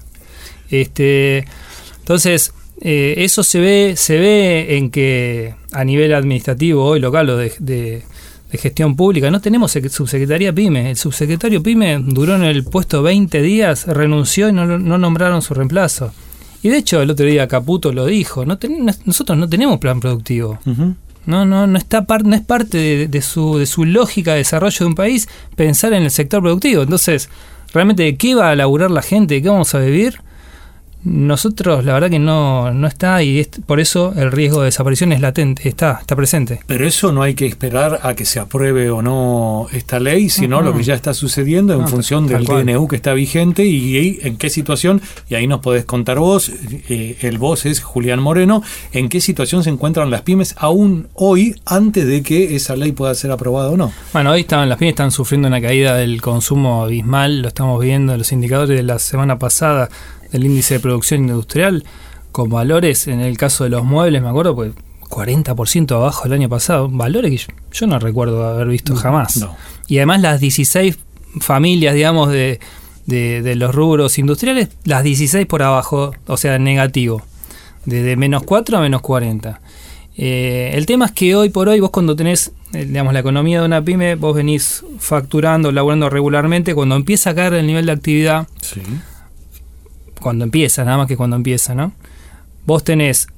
Entonces, eso se ve en que a nivel administrativo hoy local o de gestión pública no tenemos subsecretaría PYME. El subsecretario PYME duró en el puesto 20 días, renunció y no nombraron su reemplazo. Y de hecho el otro día Caputo lo dijo, nosotros no tenemos plan productivo. No es parte de su lógica de desarrollo de un país pensar en el sector productivo. Entonces, realmente, ¿de qué va a laburar la gente? ¿De qué vamos a vivir? Nosotros, la verdad que no está, y por eso el riesgo de desaparición es latente, está presente. Pero eso no hay que esperar a que se apruebe o no esta ley, sino lo que ya está sucediendo en función del DNU que está vigente y en qué situación, y ahí nos podés contar vos, el vos es Julián Moreno, en qué situación se encuentran las pymes aún hoy, antes de que esa ley pueda ser aprobada o no. Bueno, hoy las pymes están sufriendo una caída del consumo abismal, lo estamos viendo, los indicadores de la semana pasada del índice de producción industrial, con valores, en el caso de los muebles, me acuerdo, pues 40% abajo el año pasado, valores que yo no recuerdo haber visto jamás. No. Y además las 16 familias, digamos, de los rubros industriales, las 16 por abajo, o sea, negativo, de -4 a -40. El tema es que hoy por hoy vos cuando tenés, digamos, la economía de una pyme, vos venís facturando, laburando regularmente, cuando empieza a caer el nivel de actividad, sí. Cuando empieza, nada más que cuando empieza, ¿no? Vos tenés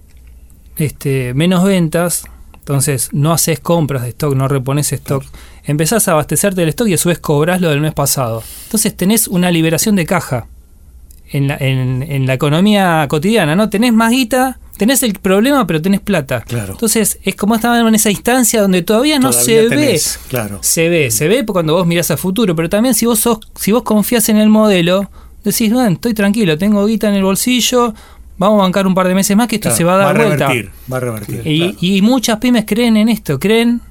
menos ventas, entonces no haces compras de stock, no repones stock, empezás a abastecerte del stock y a su vez cobrás lo del mes pasado. Entonces tenés una liberación de caja en la economía cotidiana, ¿no? Tenés más guita, tenés el problema, pero tenés plata. Claro. Entonces es como estar en esa instancia donde todavía no se ve. Claro. Se ve cuando vos mirás a futuro, pero también si vos confías en el modelo, decís, bueno, estoy tranquilo, tengo guita en el bolsillo, vamos a bancar un par de meses más que esto se va a dar vuelta. Va a revertir. Y muchas pymes creen en esto,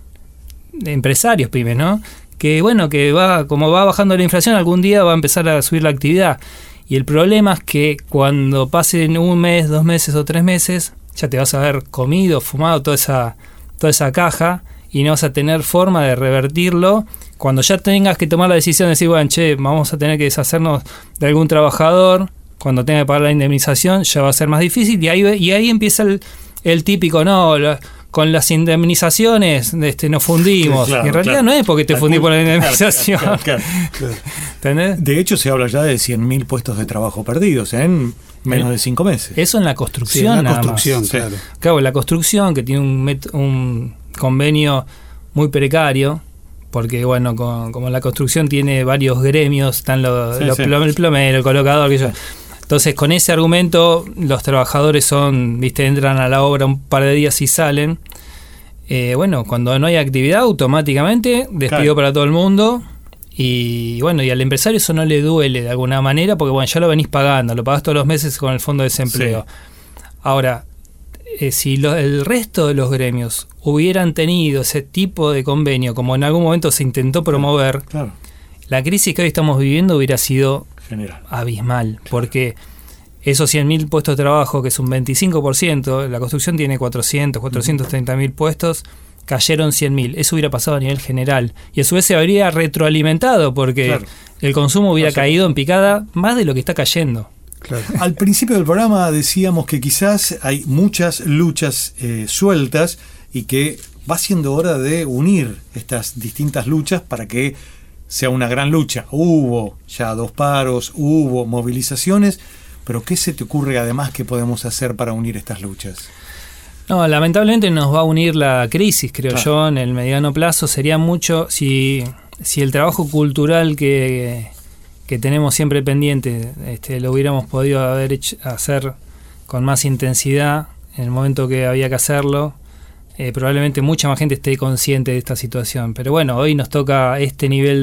empresarios pymes, ¿no? Que bueno, como va bajando la inflación, algún día va a empezar a subir la actividad. Y el problema es que cuando pasen 1 mes, 2 meses o 3 meses, ya te vas a haber comido, fumado toda esa caja y no vas a tener forma de revertirlo. Cuando ya tengas que tomar la decisión de decir, bueno, vamos a tener que deshacernos de algún trabajador, cuando tenga que pagar la indemnización, ya va a ser más difícil. Y ahí empieza el típico, con las indemnizaciones nos fundimos. Claro, y en realidad no es porque te fundís por la indemnización. Claro. ¿Entendés? De hecho, se habla ya de 100.000 puestos de trabajo perdidos en menos de 5 meses. Eso en la construcción, claro. Claro, la construcción, que tiene un convenio muy precario, porque bueno, como la construcción tiene varios gremios, están el plomero, el colocador, entonces con ese argumento los trabajadores entran a la obra un par de días y salen. Bueno, cuando no hay actividad, automáticamente despido para todo el mundo. Y bueno, y al empresario eso no le duele de alguna manera, porque bueno, ya lo venís pagando, lo pagás todos los meses con el fondo de desempleo. Sí. Ahora, si el resto de los gremios hubieran tenido ese tipo de convenio, como en algún momento se intentó promover, la crisis que hoy estamos viviendo hubiera sido abismal, porque esos 100.000 puestos de trabajo, que es un 25%, la construcción tiene 430.000 puestos, cayeron 100.000. Eso hubiera pasado a nivel general. Y a su vez se habría retroalimentado, porque el consumo hubiera caído en picada más de lo que está cayendo. Claro. Al principio del programa decíamos que quizás hay muchas luchas sueltas y que va siendo hora de unir estas distintas luchas para que sea una gran lucha. Hubo ya 2 paros, hubo movilizaciones, pero ¿qué se te ocurre además que podemos hacer para unir estas luchas? No, lamentablemente nos va a unir la crisis, creo yo, en el mediano plazo. Sería mucho si el trabajo cultural que tenemos siempre pendiente lo hubiéramos podido hacer con más intensidad en el momento que había que hacerlo. Probablemente mucha más gente esté consciente de esta situación. Pero bueno, hoy nos toca este nivel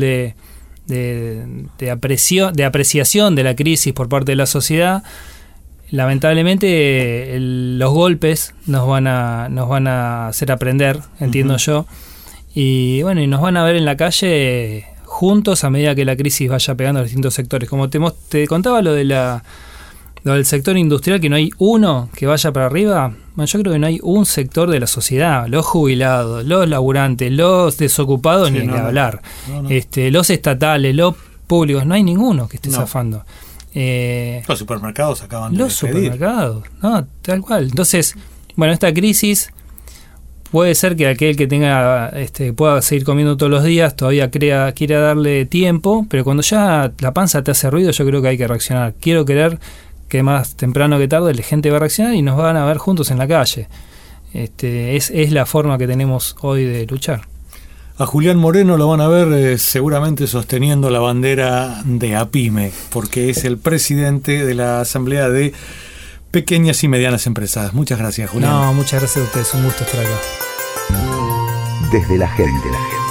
de apreciación de la crisis por parte de la sociedad. Lamentablemente los golpes nos van a hacer aprender, entiendo yo. Y bueno, y nos van a ver en la calle juntos a medida que la crisis vaya pegando a los distintos sectores. Como te contaba lo de Lo del sector industrial, que no hay uno que vaya para arriba, bueno, yo creo que no hay un sector de la sociedad, los jubilados, los laburantes, los desocupados, sí, ni de hablar, no. Los estatales, los públicos, no hay ninguno que esté zafando. Los supermercados acaban de Los despedir. supermercados, no, tal cual. Entonces, bueno, esta crisis puede ser que aquel que tenga pueda seguir comiendo todos los días todavía quiera darle tiempo, pero cuando ya la panza te hace ruido, yo creo que hay que reaccionar. Quiero creer que más temprano que tarde la gente va a reaccionar y nos van a ver juntos en la calle. Es la forma que tenemos hoy de luchar. A Julián Moreno lo van a ver seguramente sosteniendo la bandera de APYME, porque es el presidente de la Asamblea de Pequeñas y Medianas Empresas. Muchas gracias, Julián. No, muchas gracias a ustedes, un gusto estar acá. Desde la gente.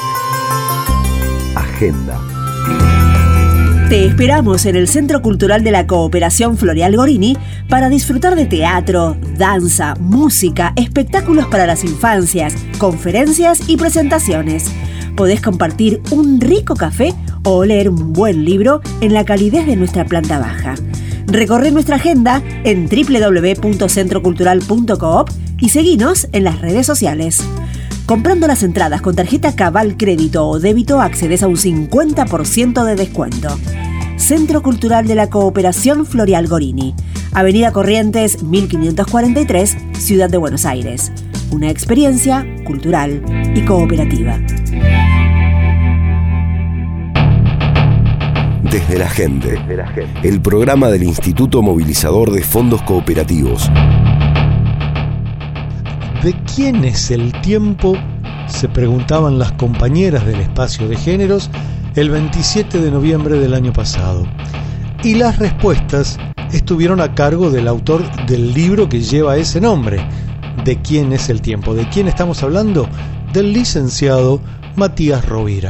Agenda. Te esperamos en el Centro Cultural de la Cooperación Floreal Gorini para disfrutar de teatro, danza, música, espectáculos para las infancias, conferencias y presentaciones. Podés compartir un rico café o leer un buen libro en la calidez de nuestra planta baja. Recorre nuestra agenda en www.centrocultural.coop y seguinos en las redes sociales. Comprando las entradas con tarjeta Cabal Crédito o Débito accedes a un 50% de descuento. Centro Cultural de la Cooperación Floreal Gorini, Avenida Corrientes 1543, Ciudad de Buenos Aires. Una experiencia cultural y cooperativa. Desde la gente. El programa del Instituto Movilizador de Fondos Cooperativos. ¿De quién es el tiempo?, se preguntaban las compañeras del espacio de géneros el 27 de noviembre del año pasado. Y las respuestas estuvieron a cargo del autor del libro que lleva ese nombre. ¿De quién es el tiempo? ¿De quién estamos hablando? Del licenciado Matías Rovira.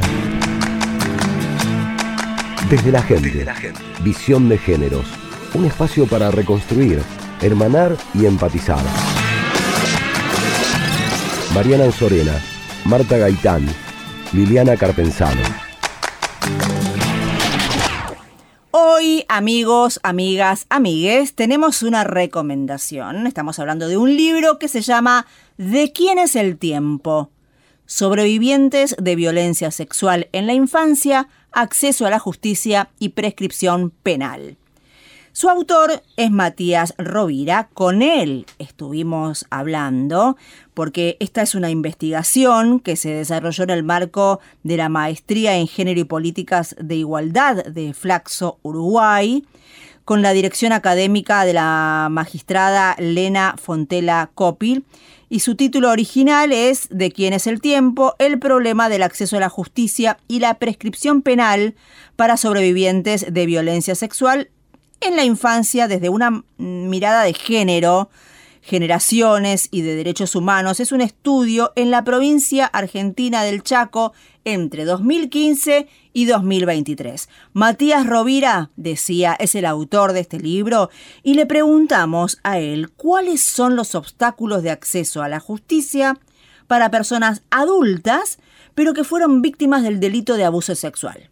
Desde la gente. Visión de géneros. Un espacio para reconstruir, hermanar y empatizar. Mariana Anzorena, Marta Gaitán, Liliana Carpenzano. Hoy, amigos, amigas, amigues, tenemos una recomendación. Estamos hablando de un libro que se llama ¿De quién es el tiempo? Sobrevivientes de violencia sexual en la infancia, acceso a la justicia y prescripción penal. Su autor es Matías Rovira. Con él estuvimos hablando porque esta es una investigación que se desarrolló en el marco de la Maestría en Género y Políticas de Igualdad de Flaxo, Uruguay, con la dirección académica de la magistrada Lena Fontela Copil, y su título original es ¿De quién es el tiempo? El problema del acceso a la justicia y la prescripción penal para sobrevivientes de violencia sexual en la infancia desde una mirada de género, generaciones y de derechos humanos. Es un estudio en la provincia argentina del Chaco entre 2015 y 2023. Matías Rovira, decía, es el autor de este libro y le preguntamos a él cuáles son los obstáculos de acceso a la justicia para personas adultas, pero que fueron víctimas del delito de abuso sexual.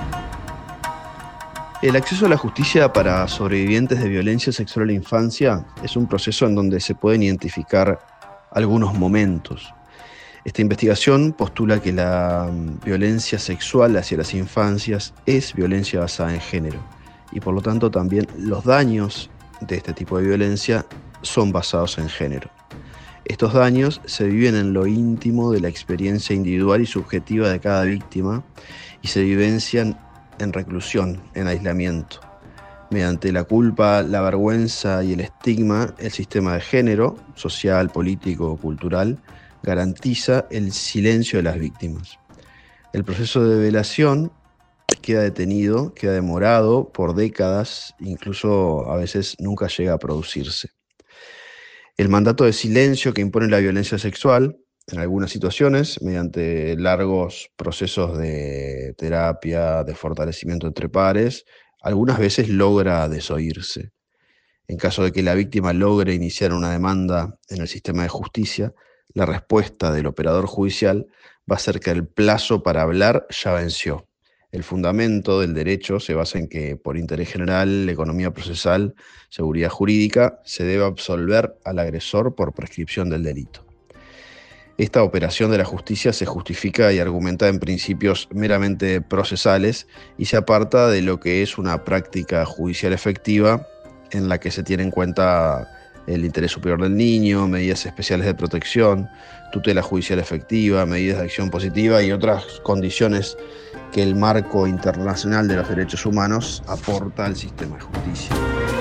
El acceso a la justicia para sobrevivientes de violencia sexual en la infancia es un proceso en donde se pueden identificar algunos momentos. Esta investigación postula que la violencia sexual hacia las infancias es violencia basada en género y por lo tanto también los daños de este tipo de violencia son basados en género. Estos daños se viven en lo íntimo de la experiencia individual y subjetiva de cada víctima y se vivencian en reclusión, en aislamiento. Mediante la culpa, la vergüenza y el estigma, el sistema de género, social, político o cultural, garantiza el silencio de las víctimas. El proceso de velación queda detenido, queda demorado por décadas, incluso a veces nunca llega a producirse. El mandato de silencio que impone la violencia sexual, en algunas situaciones, mediante largos procesos de terapia, de fortalecimiento entre pares, algunas veces logra desoírse. En caso de que la víctima logre iniciar una demanda en el sistema de justicia, la respuesta del operador judicial va a ser que el plazo para hablar ya venció. El fundamento del derecho se basa en que, por interés general, economía procesal, seguridad jurídica, se debe absolver al agresor por prescripción del delito. Esta operación de la justicia se justifica y argumenta en principios meramente procesales y se aparta de lo que es una práctica judicial efectiva en la que se tiene en cuenta el interés superior del niño, medidas especiales de protección, tutela judicial efectiva, medidas de acción positiva y otras condiciones que el marco internacional de los derechos humanos aporta al sistema de justicia.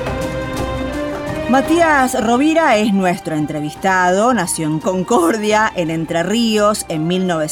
Matías Rovira es nuestro entrevistado, nació en Concordia, en Entre Ríos, en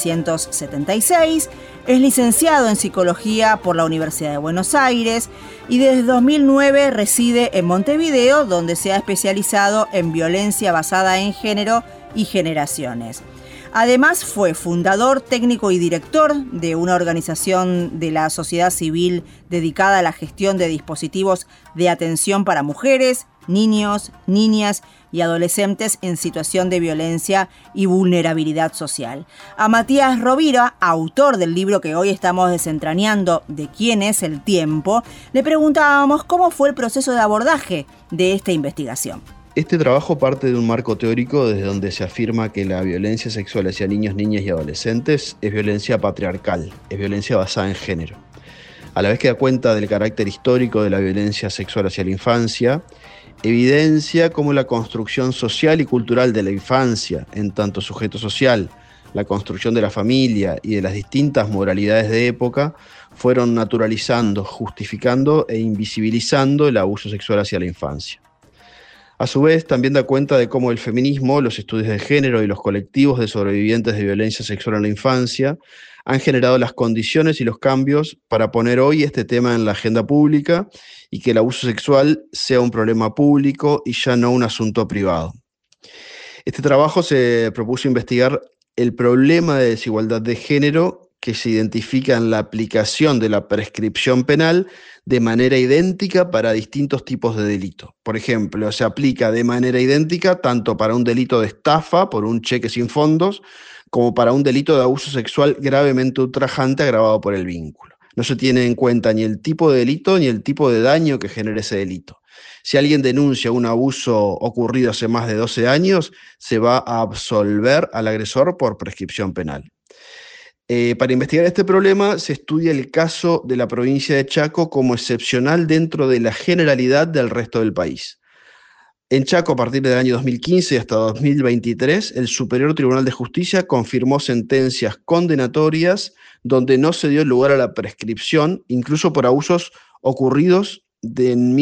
1976, es licenciado en Psicología por la Universidad de Buenos Aires y desde 2009 reside en Montevideo, donde se ha especializado en violencia basada en género y generaciones. Además, fue fundador, técnico y director de una organización de la sociedad civil dedicada a la gestión de dispositivos de atención para mujeres, niños, niñas y adolescentes en situación de violencia y vulnerabilidad social. A Matías Rovira, autor del libro que hoy estamos desentrañando, ¿De quién es el tiempo?, le preguntábamos cómo fue el proceso de abordaje de esta investigación. Este trabajo parte de un marco teórico desde donde se afirma que la violencia sexual hacia niños, niñas y adolescentes es violencia patriarcal, es violencia basada en género. A la vez que da cuenta del carácter histórico de la violencia sexual hacia la infancia, evidencia cómo la construcción social y cultural de la infancia, en tanto sujeto social, la construcción de la familia y de las distintas moralidades de época, fueron naturalizando, justificando e invisibilizando el abuso sexual hacia la infancia. A su vez, también da cuenta de cómo el feminismo, los estudios de género y los colectivos de sobrevivientes de violencia sexual en la infancia han generado las condiciones y los cambios para poner hoy este tema en la agenda pública y que el abuso sexual sea un problema público y ya no un asunto privado. Este trabajo se propuso investigar el problema de desigualdad de género que se identifica en la aplicación de la prescripción penal de manera idéntica para distintos tipos de delito. Por ejemplo, se aplica de manera idéntica tanto para un delito de estafa por un cheque sin fondos como para un delito de abuso sexual gravemente ultrajante agravado por el vínculo. No se tiene en cuenta ni el tipo de delito ni el tipo de daño que genera ese delito. Si alguien denuncia un abuso ocurrido hace más de 12 años, se va a absolver al agresor por prescripción penal. Para investigar este problema se estudia el caso de la provincia de Chaco como excepcional dentro de la generalidad del resto del país. En Chaco, a partir del año 2015 hasta 2023, el Superior Tribunal de Justicia confirmó sentencias condenatorias donde no se dio lugar a la prescripción, incluso por abusos ocurridos en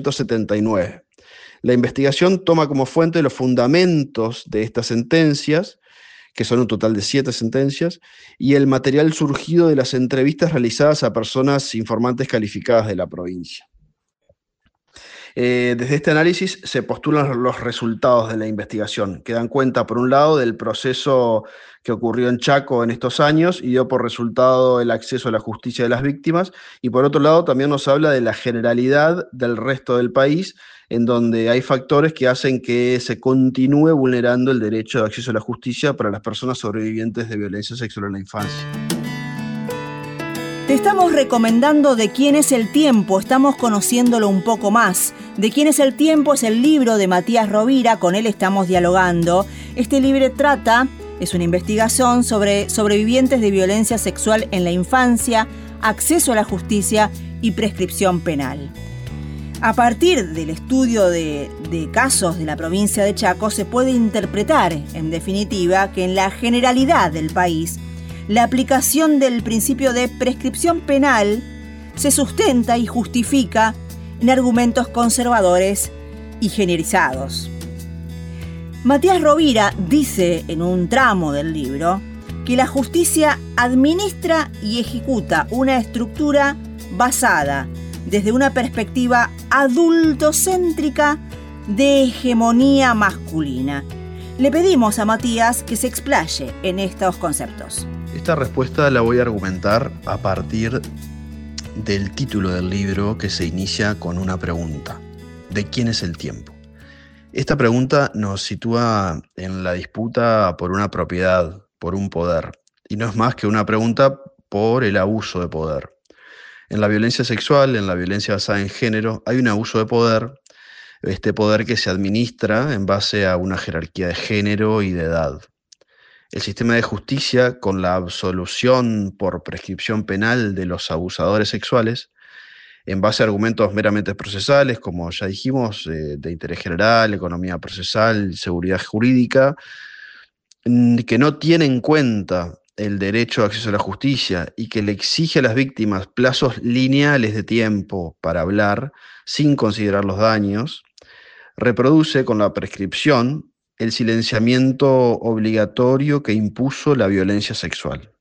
1979. La investigación toma como fuente los fundamentos de estas sentencias, que son un total de 7 sentencias, y el material surgido de las entrevistas realizadas a personas informantes calificadas de la provincia. Desde este análisis se postulan los resultados de la investigación, que dan cuenta, por un lado, del proceso que ocurrió en Chaco en estos años y dio por resultado el acceso a la justicia de las víctimas, y por otro lado también nos habla de la generalidad del resto del país, en donde hay factores que hacen que se continúe vulnerando el derecho de acceso a la justicia para las personas sobrevivientes de violencia sexual en la infancia. Te estamos recomendando De quién es el tiempo, estamos conociéndolo un poco más. De quién es el tiempo es el libro de Matías Rovira, con él estamos dialogando. Este libro es una investigación sobre sobrevivientes de violencia sexual en la infancia, acceso a la justicia y prescripción penal. A partir del estudio de casos de la provincia de Chaco se puede interpretar, en definitiva, que en la generalidad del país la aplicación del principio de prescripción penal se sustenta y justifica en argumentos conservadores y generizados. Matías Rovira dice en un tramo del libro que la justicia administra y ejecuta una estructura basada desde una perspectiva adultocéntrica de hegemonía masculina. Le pedimos a Matías que se explaye en estos conceptos. Esta respuesta la voy a argumentar a partir del título del libro, que se inicia con una pregunta: ¿de quién es el tiempo? Esta pregunta nos sitúa en la disputa por una propiedad, por un poder, y no es más que una pregunta por el abuso de poder. En la violencia sexual, en la violencia basada en género, hay un abuso de poder, este poder que se administra en base a una jerarquía de género y de edad. El sistema de justicia, con la absolución por prescripción penal de los abusadores sexuales, en base a argumentos meramente procesales, como ya dijimos, de interés general, economía procesal, seguridad jurídica, que no tiene en cuenta el derecho de acceso a la justicia y que le exige a las víctimas plazos lineales de tiempo para hablar sin considerar los daños, reproduce con la prescripción el silenciamiento obligatorio que impuso la violencia sexual.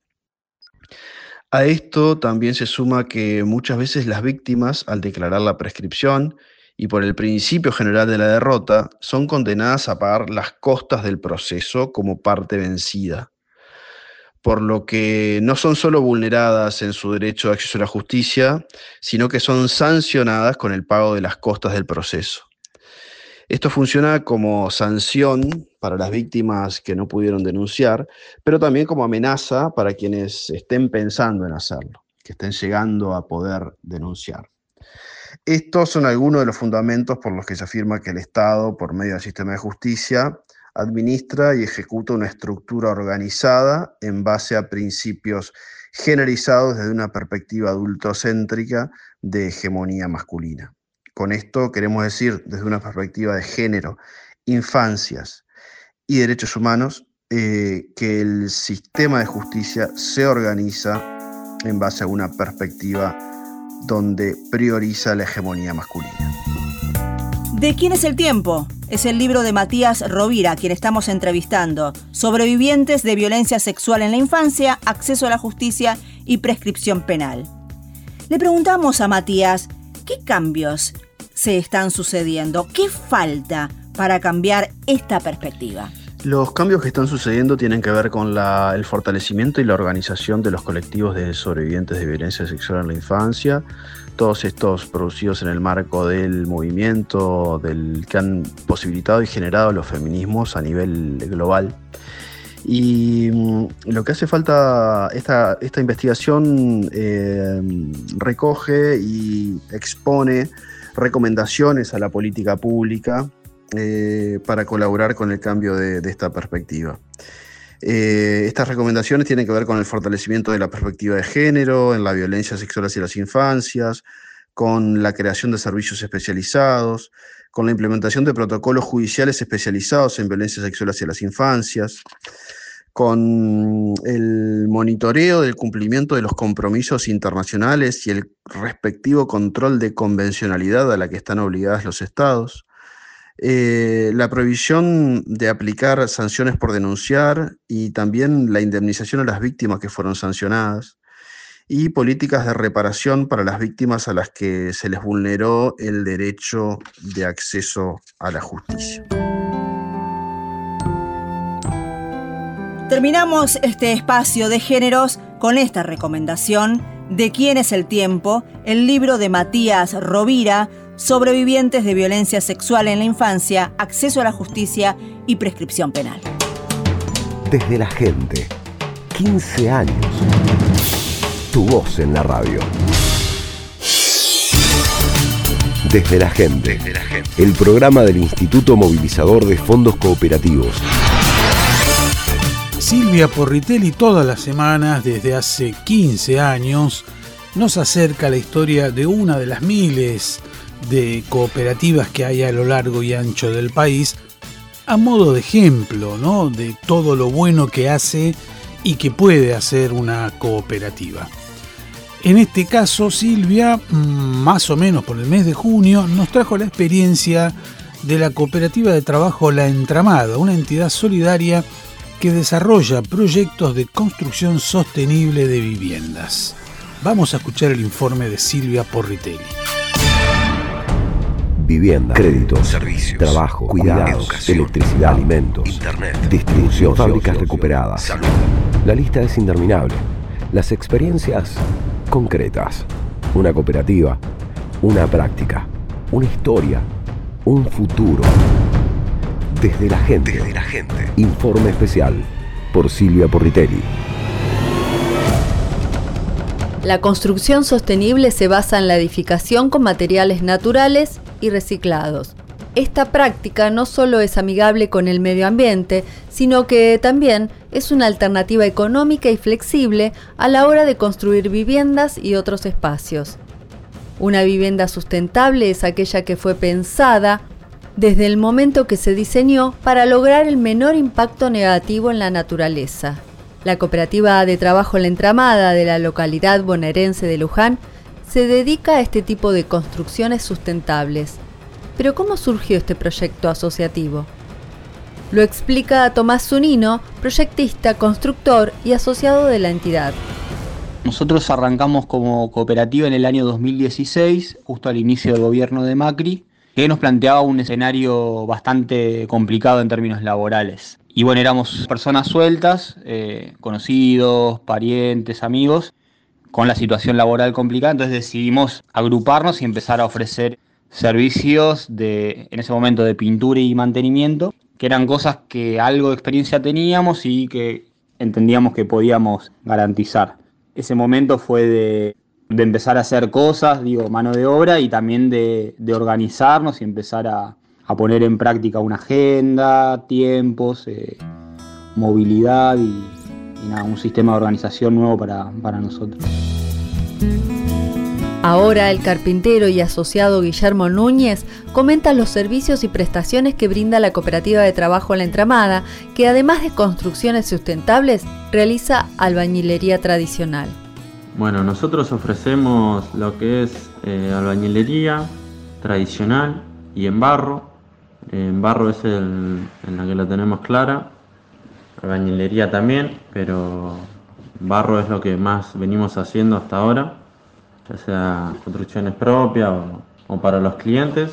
A esto también se suma que muchas veces las víctimas, al declarar la prescripción y por el principio general de la derrota, son condenadas a pagar las costas del proceso como parte vencida, por lo que no son solo vulneradas en su derecho de acceso a la justicia, sino que son sancionadas con el pago de las costas del proceso. Esto funciona como sanción para las víctimas que no pudieron denunciar, pero también como amenaza para quienes estén pensando en hacerlo, que estén llegando a poder denunciar. Estos son algunos de los fundamentos por los que se afirma que el Estado, por medio del sistema de justicia, administra y ejecuta una estructura organizada en base a principios generalizados desde una perspectiva adultocéntrica de hegemonía masculina. Con esto queremos decir, desde una perspectiva de género, infancias y derechos humanos, que el sistema de justicia se organiza en base a una perspectiva donde prioriza la hegemonía masculina. ¿De quién es el tiempo? Es el libro de Matías Rovira, a quien estamos entrevistando. Sobrevivientes de violencia sexual en la infancia, acceso a la justicia y prescripción penal. Le preguntamos a Matías, ¿qué cambios se están sucediendo? ¿Qué falta para cambiar esta perspectiva? Los cambios que están sucediendo tienen que ver con el fortalecimiento y la organización de los colectivos de sobrevivientes de violencia sexual en la infancia, todos estos producidos en el marco del movimiento que han posibilitado y generado los feminismos a nivel global. Y lo que hace falta, esta investigación recoge y expone recomendaciones a la política pública para colaborar con el cambio de esta perspectiva. Estas recomendaciones tienen que ver con el fortalecimiento de la perspectiva de género, en la violencia sexual hacia las infancias, con la creación de servicios especializados, con la implementación de protocolos judiciales especializados en violencia sexual hacia las infancias, con el monitoreo del cumplimiento de los compromisos internacionales y el respectivo control de convencionalidad a la que están obligados los estados, la prohibición de aplicar sanciones por denunciar y también la indemnización a las víctimas que fueron sancionadas, y políticas de reparación para las víctimas a las que se les vulneró el derecho de acceso a la justicia. Terminamos este espacio de géneros con esta recomendación de ¿Quién es el tiempo?, el libro de Matías Rovira, Sobrevivientes de violencia sexual en la infancia, acceso a la justicia y prescripción penal. Desde la gente, 15 años. Tu voz en la radio. Desde la gente, el programa del Instituto Movilizador de Fondos Cooperativos. Silvia Porritelli todas las semanas, desde hace 15 años, nos acerca a la historia de una de las miles de cooperativas que hay a lo largo y ancho del país, a modo de ejemplo, ¿no?, de todo lo bueno que hace y que puede hacer una cooperativa. En este caso, Silvia, más o menos por el mes de junio, nos trajo la experiencia de la cooperativa de trabajo La Entramada, una entidad solidaria que desarrolla proyectos de construcción sostenible de viviendas. Vamos a escuchar el informe de Silvia Porritelli. Vivienda, créditos, servicios, trabajo, cuidados, electricidad, alimentos, internet, distribución, fábricas recuperadas. Salud. La lista es interminable. Las experiencias concretas. Una cooperativa, una práctica, una historia, un futuro. Desde la gente. Desde la gente. Informe especial por Silvia Porritelli. La construcción sostenible se basa en la edificación con materiales naturales y reciclados. Esta práctica no solo es amigable con el medio ambiente, sino que también es una alternativa económica y flexible a la hora de construir viviendas y otros espacios. Una vivienda sustentable es aquella que fue pensada desde el momento que se diseñó para lograr el menor impacto negativo en la naturaleza. La cooperativa de trabajo La Entramada de la localidad bonaerense de Luján se dedica a este tipo de construcciones sustentables. Pero ¿cómo surgió este proyecto asociativo? Lo explica Tomás Zunino, proyectista, constructor y asociado de la entidad. Nosotros arrancamos como cooperativa en el año 2016, justo al inicio del gobierno de Macri, que nos planteaba un escenario bastante complicado en términos laborales. Y bueno, éramos personas sueltas, conocidos, parientes, amigos, con la situación laboral complicada, entonces decidimos agruparnos y empezar a ofrecer servicios en ese momento de pintura y mantenimiento, que eran cosas que algo de experiencia teníamos y que entendíamos que podíamos garantizar. Ese momento fue de empezar a hacer cosas, mano de obra, y también de organizarnos y empezar a poner en práctica una agenda, tiempos, movilidad y un sistema de organización nuevo para nosotros. Ahora el carpintero y asociado Guillermo Núñez comenta los servicios y prestaciones que brinda la cooperativa de trabajo La Entramada, que además de construcciones sustentables, realiza albañilería tradicional. Bueno, nosotros ofrecemos lo que es albañilería tradicional y en barro. En barro es en la que la tenemos clara, albañilería también, pero barro es lo que más venimos haciendo hasta ahora, ya sea construcciones propias o para los clientes.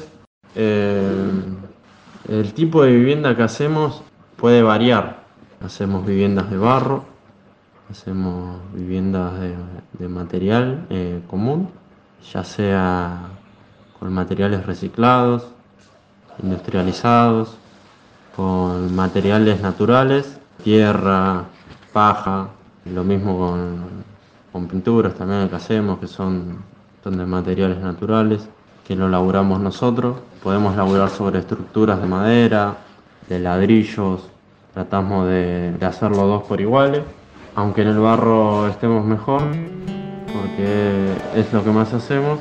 El tipo de vivienda que hacemos puede variar. Hacemos viviendas de barro, hacemos viviendas de material común, ya sea con materiales reciclados, industrializados, con materiales naturales, tierra, paja, lo mismo con pinturas también que hacemos, que son de materiales naturales, que lo laburamos nosotros. Podemos laburar sobre estructuras de madera, de ladrillos, tratamos de hacerlo dos por iguales, aunque en el barro estemos mejor, porque es lo que más hacemos.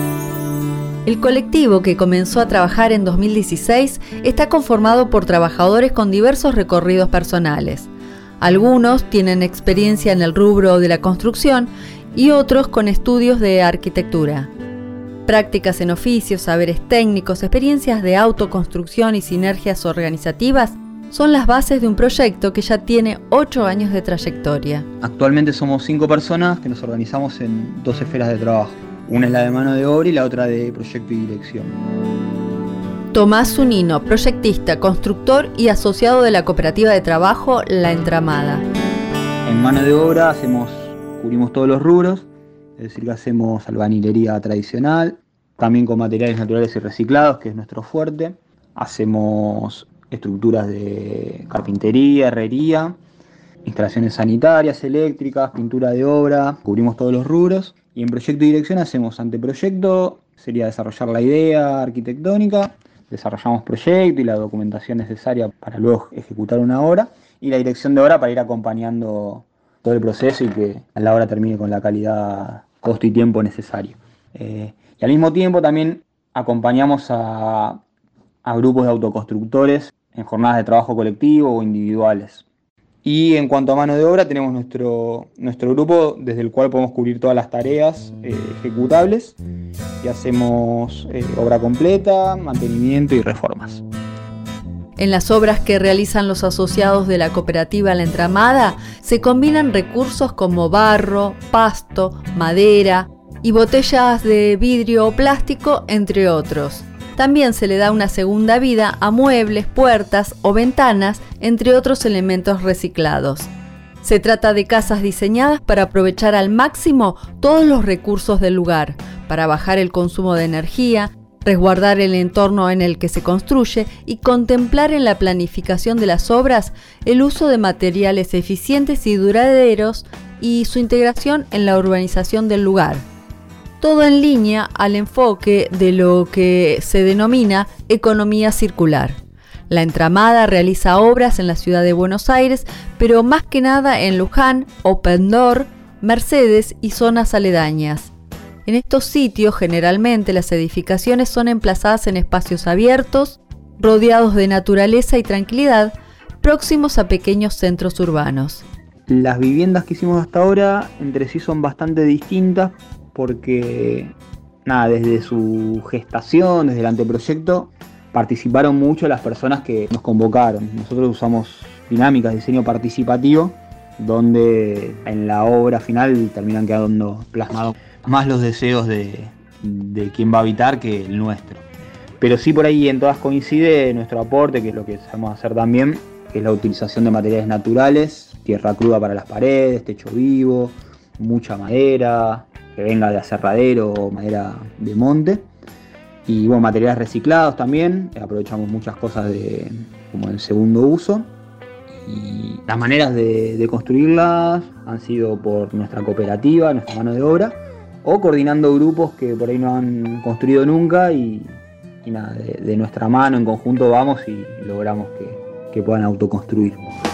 El colectivo, que comenzó a trabajar en 2016, está conformado por trabajadores con diversos recorridos personales. Algunos tienen experiencia en el rubro de la construcción y otros con estudios de arquitectura. Prácticas en oficios, saberes técnicos, experiencias de autoconstrucción y sinergias organizativas son las bases de un proyecto que ya tiene 8 años de trayectoria. Actualmente somos 5 personas que nos organizamos en 2 esferas de trabajo. Una es la de mano de obra y la otra de proyecto y dirección. Tomás Zunino, proyectista, constructor y asociado de la cooperativa de trabajo La Entramada. En mano de obra cubrimos todos los rubros, es decir, que hacemos albañilería tradicional, también con materiales naturales y reciclados, que es nuestro fuerte. Hacemos estructuras de carpintería, herrería, instalaciones sanitarias, eléctricas, pintura de obra, cubrimos todos los rubros. Y en proyecto y dirección hacemos anteproyecto, sería desarrollar la idea arquitectónica, desarrollamos proyecto y la documentación necesaria para luego ejecutar una obra, y la dirección de obra para ir acompañando todo el proceso y que la obra termine con la calidad, costo y tiempo necesario. Y al mismo tiempo también acompañamos a grupos de autoconstructores en jornadas de trabajo colectivo o individuales. Y en cuanto a mano de obra, tenemos nuestro grupo desde el cual podemos cubrir todas las tareas ejecutables y hacemos obra completa, mantenimiento y reformas. En las obras que realizan los asociados de la cooperativa La Entramada se combinan recursos como barro, pasto, madera y botellas de vidrio o plástico, entre otros. También se le da una segunda vida a muebles, puertas o ventanas, entre otros elementos reciclados. Se trata de casas diseñadas para aprovechar al máximo todos los recursos del lugar, para bajar el consumo de energía, resguardar el entorno en el que se construye y contemplar en la planificación de las obras el uso de materiales eficientes y duraderos y su integración en la urbanización del lugar. Todo en línea al enfoque de lo que se denomina economía circular. La Entramada realiza obras en la ciudad de Buenos Aires, pero más que nada en Luján, Open-Door, Mercedes y zonas aledañas. En estos sitios, generalmente las edificaciones son emplazadas en espacios abiertos, rodeados de naturaleza y tranquilidad, próximos a pequeños centros urbanos. Las viviendas que hicimos hasta ahora entre sí son bastante distintas porque, desde su gestación, desde el anteproyecto, participaron mucho las personas que nos convocaron. Nosotros usamos dinámicas de diseño participativo, donde en la obra final terminan quedando plasmados más los deseos de quien va a habitar que el nuestro. Pero sí, por ahí en todas coincide nuestro aporte, que es lo que sabemos hacer también, que es la utilización de materiales naturales, tierra cruda para las paredes, techo vivo, mucha madera, que venga de aserradero o madera de monte. Y bueno, materiales reciclados también, aprovechamos muchas cosas como el segundo uso. Y las maneras de construirlas han sido por nuestra cooperativa, nuestra mano de obra, o coordinando grupos que por ahí no han construido nunca y de nuestra mano en conjunto vamos y logramos que puedan autoconstruir.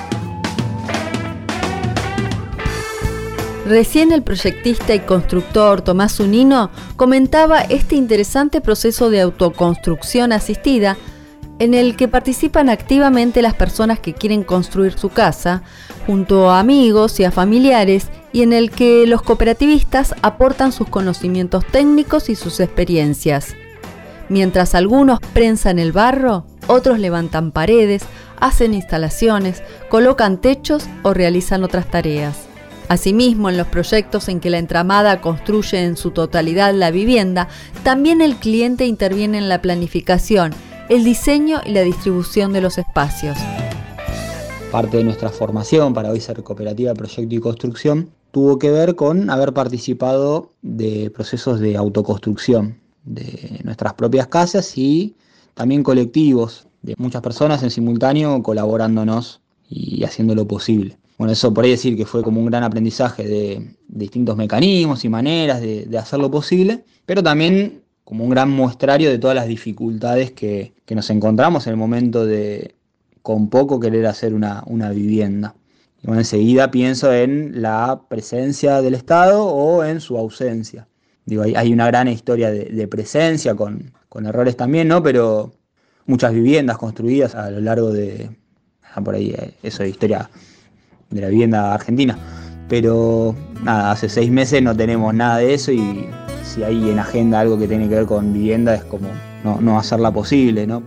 Recién el proyectista y constructor Tomás Zunino comentaba este interesante proceso de autoconstrucción asistida en el que participan activamente las personas que quieren construir su casa, junto a amigos y a familiares, y en el que los cooperativistas aportan sus conocimientos técnicos y sus experiencias. Mientras algunos prensan el barro, otros levantan paredes, hacen instalaciones, colocan techos o realizan otras tareas. Asimismo, en los proyectos en que la Entramada construye en su totalidad la vivienda, también el cliente interviene en la planificación, el diseño y la distribución de los espacios. Parte de nuestra formación para hoy ser cooperativa de proyecto y construcción tuvo que ver con haber participado de procesos de autoconstrucción de nuestras propias casas y también colectivos de muchas personas en simultáneo colaborándonos y haciendo lo posible. Bueno, eso por ahí decir que fue como un gran aprendizaje de distintos mecanismos y maneras de hacerlo posible, pero también como un gran muestrario de todas las dificultades que nos encontramos en el momento de, con poco, querer hacer una vivienda. Y bueno, enseguida pienso en la presencia del Estado o en su ausencia. Digo, hay una gran historia de presencia con errores también, ¿no? Pero muchas viviendas construidas a lo largo de, por ahí, eso de historia de la vivienda argentina. Pero hace 6 meses no tenemos nada de eso y si hay en agenda algo que tiene que ver con vivienda es como no hacerla posible, ¿no?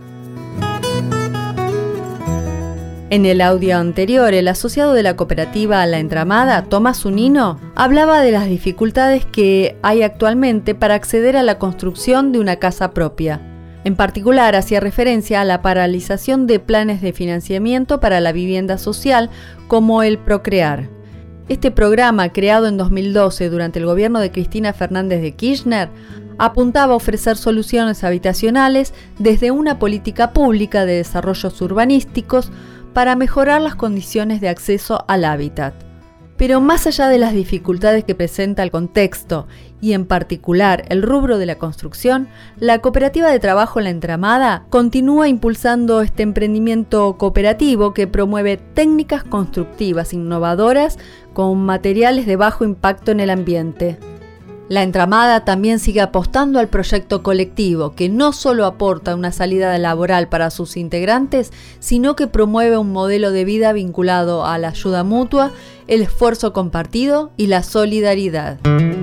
En el audio anterior, el asociado de la cooperativa La Entramada, Tomás Zunino, hablaba de las dificultades que hay actualmente para acceder a la construcción de una casa propia. En particular, hacía referencia a la paralización de planes de financiamiento para la vivienda social como el Procrear. Este programa, creado en 2012 durante el gobierno de Cristina Fernández de Kirchner, apuntaba a ofrecer soluciones habitacionales desde una política pública de desarrollos urbanísticos para mejorar las condiciones de acceso al hábitat. Pero más allá de las dificultades que presenta el contexto y en particular el rubro de la construcción, la cooperativa de trabajo La Entramada continúa impulsando este emprendimiento cooperativo que promueve técnicas constructivas innovadoras con materiales de bajo impacto en el ambiente. La Entramada también sigue apostando al proyecto colectivo, que no solo aporta una salida laboral para sus integrantes, sino que promueve un modelo de vida vinculado a la ayuda mutua, el esfuerzo compartido y la solidaridad.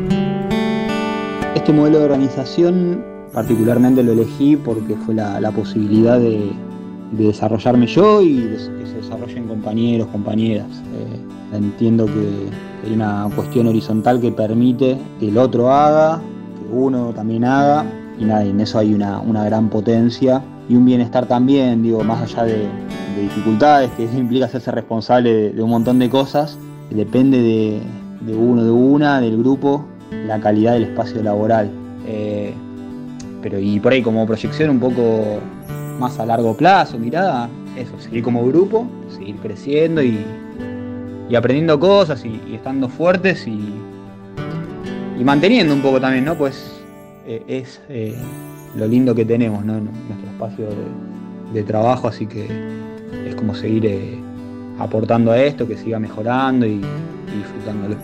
Este modelo de organización particularmente lo elegí porque fue la posibilidad de desarrollarme yo y de que se desarrollen compañeros, compañeras. Entiendo que hay una cuestión horizontal que permite que el otro haga, que uno también haga, y en eso hay una gran potencia y un bienestar también, más allá de dificultades, que eso implica hacerse responsable de un montón de cosas, depende de uno, de una, del grupo, la calidad del espacio laboral. Pero y por ahí como proyección un poco más a largo plazo, mirada, eso, seguir como grupo, seguir creciendo y aprendiendo cosas y estando fuertes y manteniendo un poco también, ¿no? Pues es lo lindo que tenemos, ¿no? Nuestro espacio de trabajo, así que es como seguir aportando a esto, que siga mejorando y disfrutándolo.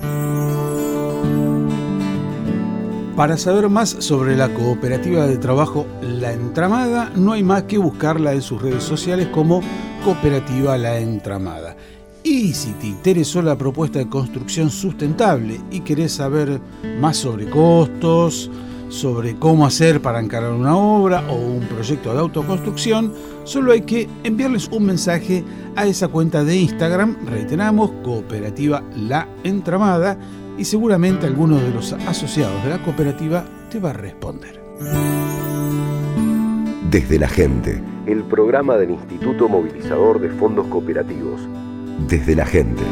Para saber más sobre la cooperativa de trabajo La Entramada, no hay más que buscarla en sus redes sociales como Cooperativa La Entramada. Y si te interesó la propuesta de construcción sustentable y querés saber más sobre costos, sobre cómo hacer para encarar una obra o un proyecto de autoconstrucción, solo hay que enviarles un mensaje a esa cuenta de Instagram, reiteramos, Cooperativa La Entramada, y seguramente alguno de los asociados de la cooperativa te va a responder. Desde la Gente, el programa del Instituto Movilizador de Fondos Cooperativos. Desde la Gente.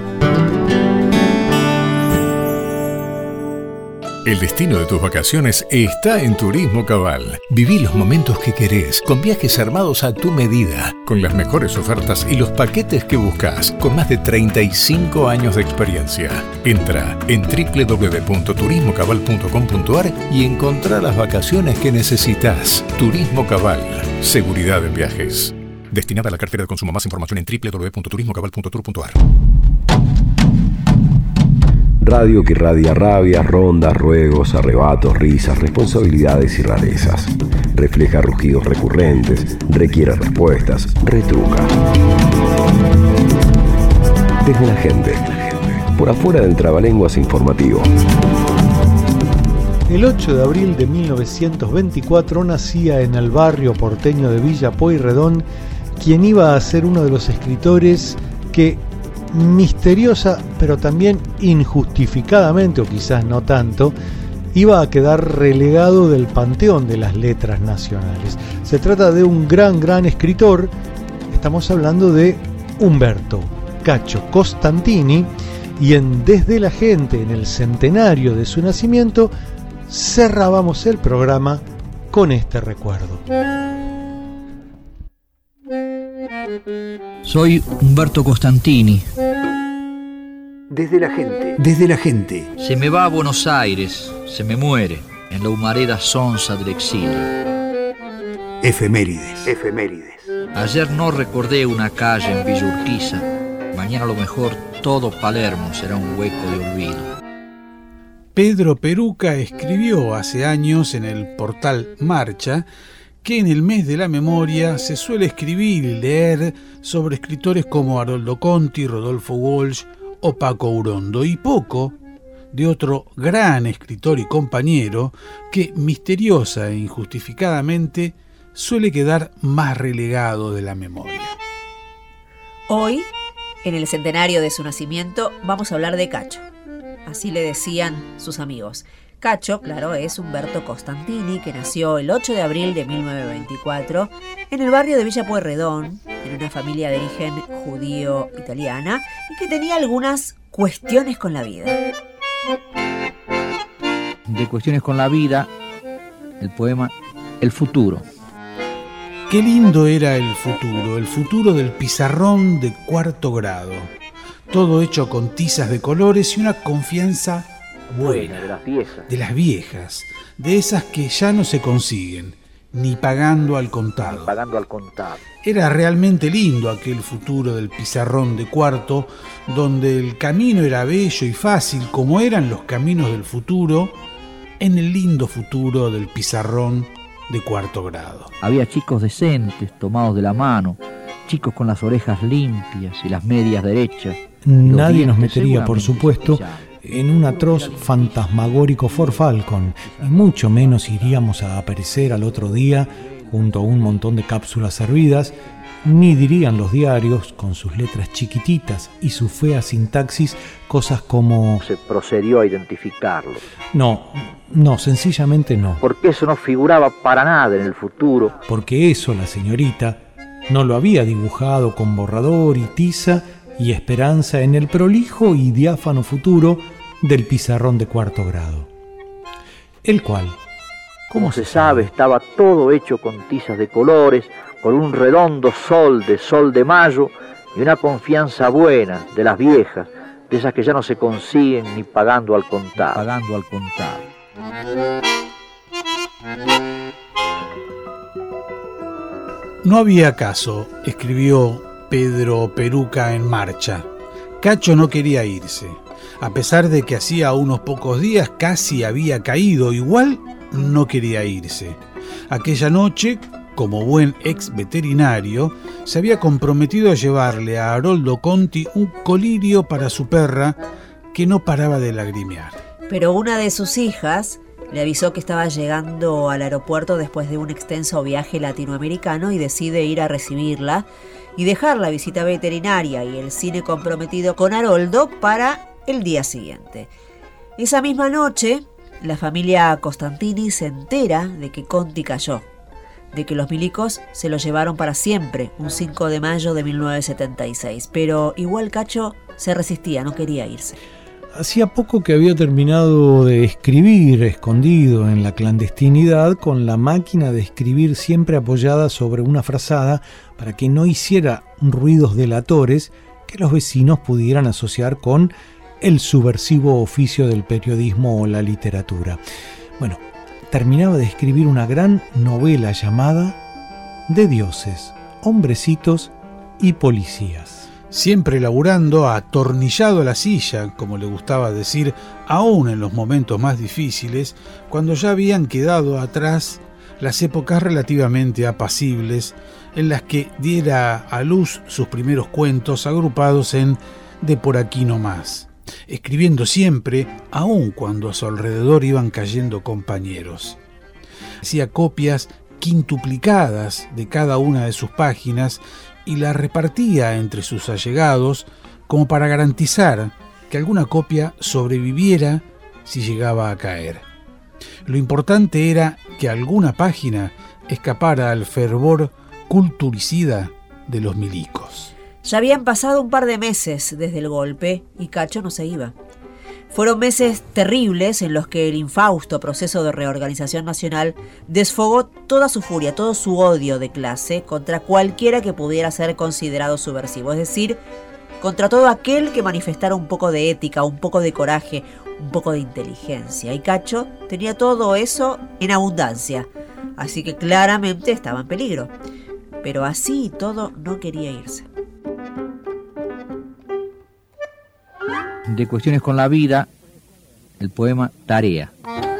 El destino de tus vacaciones está en Turismo Cabal. Viví los momentos que querés, con viajes armados a tu medida, con las mejores ofertas y los paquetes que buscas, con más de 35 años de experiencia. Entra en www.turismocabal.com.ar y encontrá las vacaciones que necesitas. Turismo Cabal, seguridad en viajes. Destinada a la cartera de consumo. Más información en www.turismocabal.tour.ar. Radio que irradia rabias, rondas, ruegos, arrebatos, risas, responsabilidades y rarezas. Refleja rugidos recurrentes, requiere respuestas, retruca. Desde la Gente, por afuera del trabalenguas informativo. El 8 de abril de 1924 nacía en el barrio porteño de Villa Pueyrredón quien iba a ser uno de los escritores que misteriosa, pero también injustificadamente, o quizás no tanto, iba a quedar relegado del panteón de las letras nacionales. Se trata de un gran escritor, estamos hablando de Umberto Cacho Costantini, y en Desde la Gente, en el centenario de su nacimiento, cerrábamos el programa con este recuerdo. Soy Umberto Costantini. Desde la Gente. Desde la Gente. Se me va a Buenos Aires, se me muere en la humareda sonsa del exilio. Efemérides. Efemérides. Ayer no recordé una calle en Villa Urquiza. Mañana a lo mejor todo Palermo será un hueco de olvido. Pedro Peruca escribió hace años en el portal Marcha que en el mes de la memoria se suele escribir y leer sobre escritores como Haroldo Conti, Rodolfo Walsh o Paco Urondo, y poco de otro gran escritor y compañero que misteriosa e injustificadamente suele quedar más relegado de la memoria. Hoy, en el centenario de su nacimiento, vamos a hablar de Cacho. Así le decían sus amigos. Cacho, claro, es Umberto Costantini, que nació el 8 de abril de 1924 en el barrio de Villa Pueyrredón, en una familia de origen judío-italiana, y que tenía algunas cuestiones con la vida. De cuestiones con la vida, el poema El futuro. Qué lindo era el futuro del pizarrón de 4º grado. Todo hecho con tizas de colores y una confianza buena, de las viejas, de esas que ya no se consiguen, ni pagando al contado. Era realmente lindo aquel futuro del pizarrón de cuarto, donde el camino era bello y fácil, como eran los caminos del futuro, en el lindo futuro del pizarrón de 4º grado. Había chicos decentes, tomados de la mano, chicos con las orejas limpias y las medias derechas. Nadie nos metería, por supuesto, en un atroz fantasmagórico Ford Falcon, y mucho menos iríamos a aparecer al otro día junto a un montón de cápsulas servidas, ni dirían los diarios, con sus letras chiquititas y su fea sintaxis, cosas como se procedió a identificarlo. No, sencillamente no. Porque eso no figuraba para nada en el futuro. Porque eso la señorita no lo había dibujado con borrador y tiza y esperanza en el prolijo y diáfano futuro del pizarrón de 4º grado. El cual, como se sabe, estaba todo hecho con tizas de colores, con un redondo sol de mayo y una confianza buena de las viejas, de esas que ya no se consiguen ni pagando al contado. No había caso, escribió Pedro Peruca en Marcha. Cacho no quería irse. A pesar de que hacía unos pocos días casi había caído, igual no quería irse. Aquella noche, como buen ex veterinario, se había comprometido a llevarle a Haroldo Conti un colirio para su perra que no paraba de lagrimear. Pero una de sus hijas le avisó que estaba llegando al aeropuerto después de un extenso viaje latinoamericano y decide ir a recibirla y dejar la visita veterinaria y el cine comprometido con Haroldo para el día siguiente. Esa misma noche, la familia Costantini se entera de que Conti cayó, de que los milicos se lo llevaron para siempre, un 5 de mayo de 1976. Pero igual Cacho se resistía, no quería irse. Hacía poco que había terminado de escribir, escondido en la clandestinidad, con la máquina de escribir siempre apoyada sobre una frazada para que no hiciera ruidos delatores que los vecinos pudieran asociar con el subversivo oficio del periodismo o la literatura. Bueno, terminaba de escribir una gran novela llamada De dioses, hombrecitos y policías. Siempre laburando, atornillado a la silla, como le gustaba decir, aún en los momentos más difíciles, cuando ya habían quedado atrás las épocas relativamente apacibles en las que diera a luz sus primeros cuentos agrupados en De por aquí no más, escribiendo siempre, aun cuando a su alrededor iban cayendo compañeros. Hacía copias quintuplicadas de cada una de sus páginas y la repartía entre sus allegados como para garantizar que alguna copia sobreviviera si llegaba a caer. Lo importante era que alguna página escapara al fervor culturicida de los milicos. Ya habían pasado un par de meses desde el golpe y Cacho no se iba. Fueron meses terribles en los que el infausto proceso de reorganización nacional desfogó toda su furia, todo su odio de clase contra cualquiera que pudiera ser considerado subversivo, es decir, contra todo aquel que manifestara un poco de ética, un poco de coraje, un poco de inteligencia. Y Cacho tenía todo eso en abundancia, así que claramente estaba en peligro. Pero así y todo no quería irse. De Cuestiones con la vida, el poema Tarea.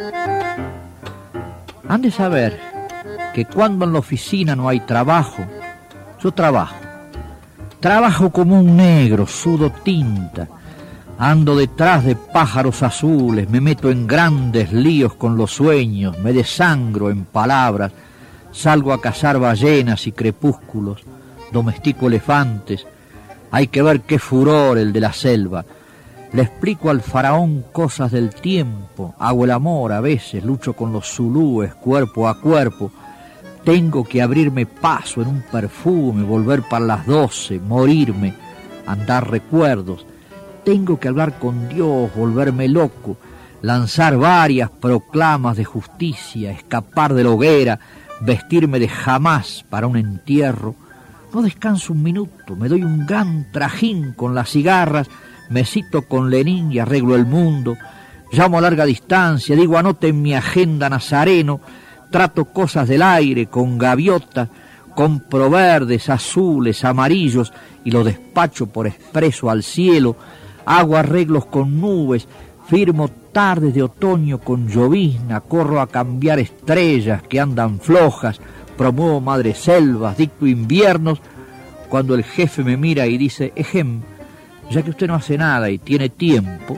Han de saber que cuando en la oficina no hay trabajo, yo trabajo. Trabajo como un negro, sudo tinta, ando detrás de pájaros azules, me meto en grandes líos con los sueños, me desangro en palabras, salgo a cazar ballenas y crepúsculos, domestico elefantes, hay que ver qué furor el de la selva. Le explico al faraón cosas del tiempo, hago el amor a veces, lucho con los zulúes cuerpo a cuerpo. Tengo que abrirme paso en un perfume, volver para las 12, morirme, andar recuerdos. Tengo que hablar con Dios, volverme loco, lanzar varias proclamas de justicia, escapar de la hoguera, vestirme de jamás para un entierro. No descanso un minuto, me doy un gran trajín con las cigarras, me cito con Lenin y arreglo el mundo, llamo a larga distancia, digo anote en mi agenda Nazareno, trato cosas del aire con gaviota, compro verdes, azules, amarillos y lo despacho por expreso al cielo, hago arreglos con nubes, firmo tardes de otoño con llovizna, corro a cambiar estrellas que andan flojas, promuevo madreselvas, dicto inviernos, cuando el jefe me mira y dice, ejem, ya que usted no hace nada y tiene tiempo,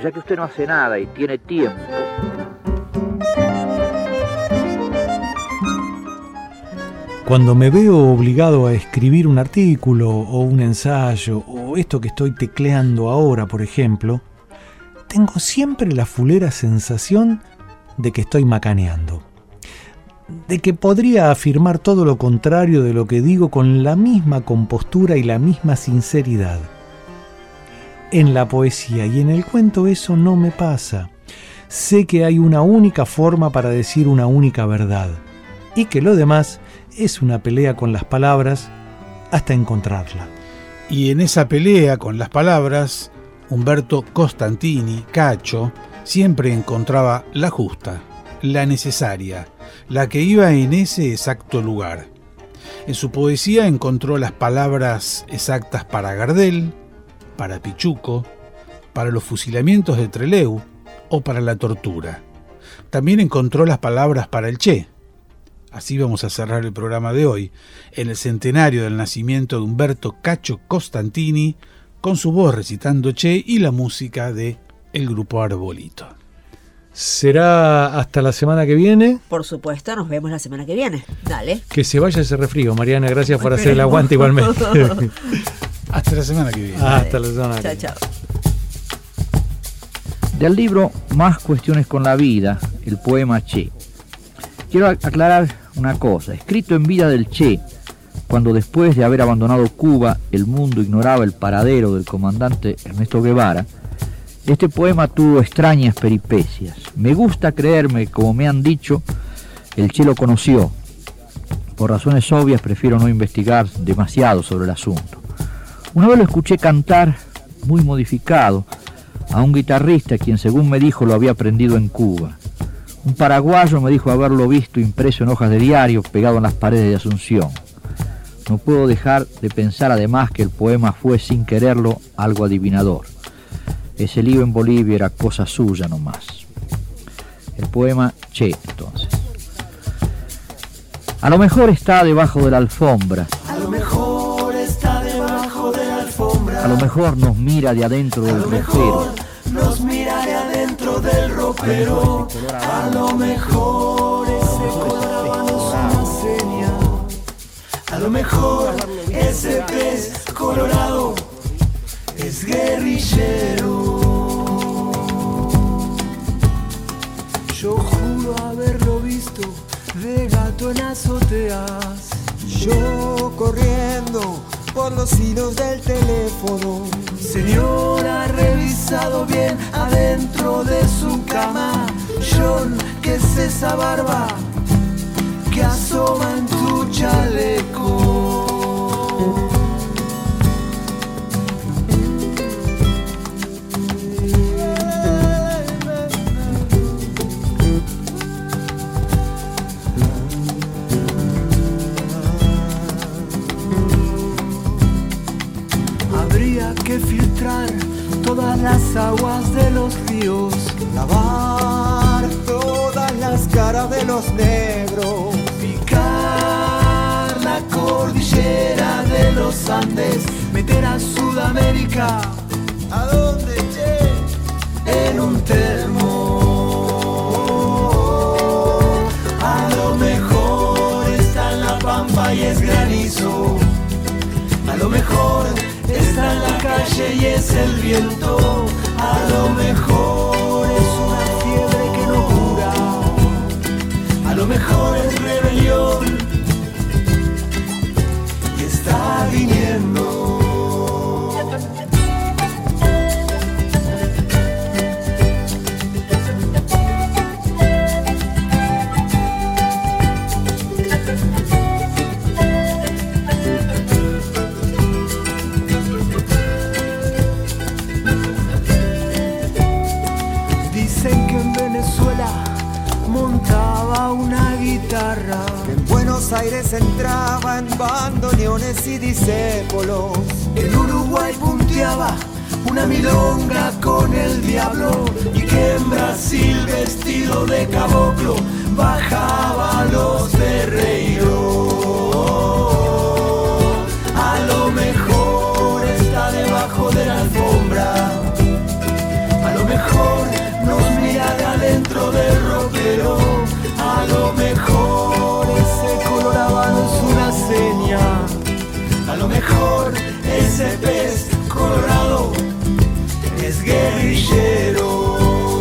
Cuando me veo obligado a escribir un artículo o un ensayo, o esto que estoy tecleando ahora, por ejemplo, tengo siempre la fulera sensación de que estoy macaneando, de que podría afirmar todo lo contrario de lo que digo con la misma compostura y la misma sinceridad. En la poesía y en el cuento eso no me pasa. Sé que hay una única forma para decir una única verdad y que lo demás es una pelea con las palabras hasta encontrarla. Y en esa pelea con las palabras, Umberto Costantini, Cacho, siempre encontraba la justa, la necesaria, la que iba en ese exacto lugar. En su poesía encontró las palabras exactas para Gardel, para Pichuco, para los fusilamientos de Trelew o para la tortura. También encontró las palabras para el Che. Así vamos a cerrar el programa de hoy, en el centenario del nacimiento de Umberto Cacho Costantini, con su voz recitando Che y la música de el grupo Arbolito. ¿Será hasta la semana que viene? Por supuesto, nos vemos la semana que viene. Dale. Que se vaya ese refrío, Mariana. Gracias por hacer el aguante igualmente. Hasta la semana que viene. Hasta la semana que viene. Chao, chao. Del libro Más cuestiones con la vida, el poema Che. Quiero aclarar una cosa. Escrito en vida del Che, cuando después de haber abandonado Cuba, el mundo ignoraba el paradero del comandante Ernesto Guevara, este poema tuvo extrañas peripecias. Me gusta creerme, como me han dicho, el Che lo conoció. Por razones obvias prefiero no investigar demasiado sobre el asunto. Una vez lo escuché cantar, muy modificado, a un guitarrista quien según me dijo lo había aprendido en Cuba. Un paraguayo me dijo haberlo visto impreso en hojas de diario pegado en las paredes de Asunción. No puedo dejar de pensar además que el poema fue sin quererlo algo adivinador. Ese lío en Bolivia era cosa suya nomás. El poema Che, entonces. A lo mejor está debajo de la alfombra. A lo mejor está debajo de la alfombra. A lo mejor nos mira de adentro del ropero. Nos mira de adentro del ropero. A lo mejor ese color es una seña. A lo mejor ese pez colorado es guerrillero. Yo juro haberlo visto de gato en azoteas. Yo corriendo por los hilos del teléfono. Señor, ha revisado bien adentro de su cama. John, ¿qué es esa barba que asoma en tu chaleco? Que filtrar todas las aguas de los ríos, lavar todas las caras de los negros, picar la cordillera de los Andes, meter a Sudamérica. ¿A dónde, Che? En un termo. A lo mejor está en la pampa y es granizo. A lo mejor está en la calle y es el viento. A lo mejor es una fiebre que no cura. A lo mejor es rebelión y está viniendo. Montaba una guitarra, que en Buenos Aires entraba en bandoneones y discépolos. En Uruguay punteaba una milonga con el diablo, y que en Brasil vestido de caboclo bajaba los ferreiros. A lo mejor está debajo de la alfombra. A lo mejor nos mira de adentro del ropero. A lo mejor ese color habano es una seña. A lo mejor ese pez colorado es guerrillero.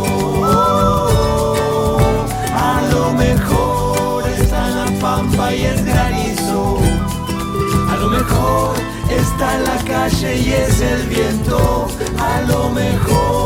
A lo mejor está en la pampa y es granizo. A lo mejor está en la calle y es el viento. A lo mejor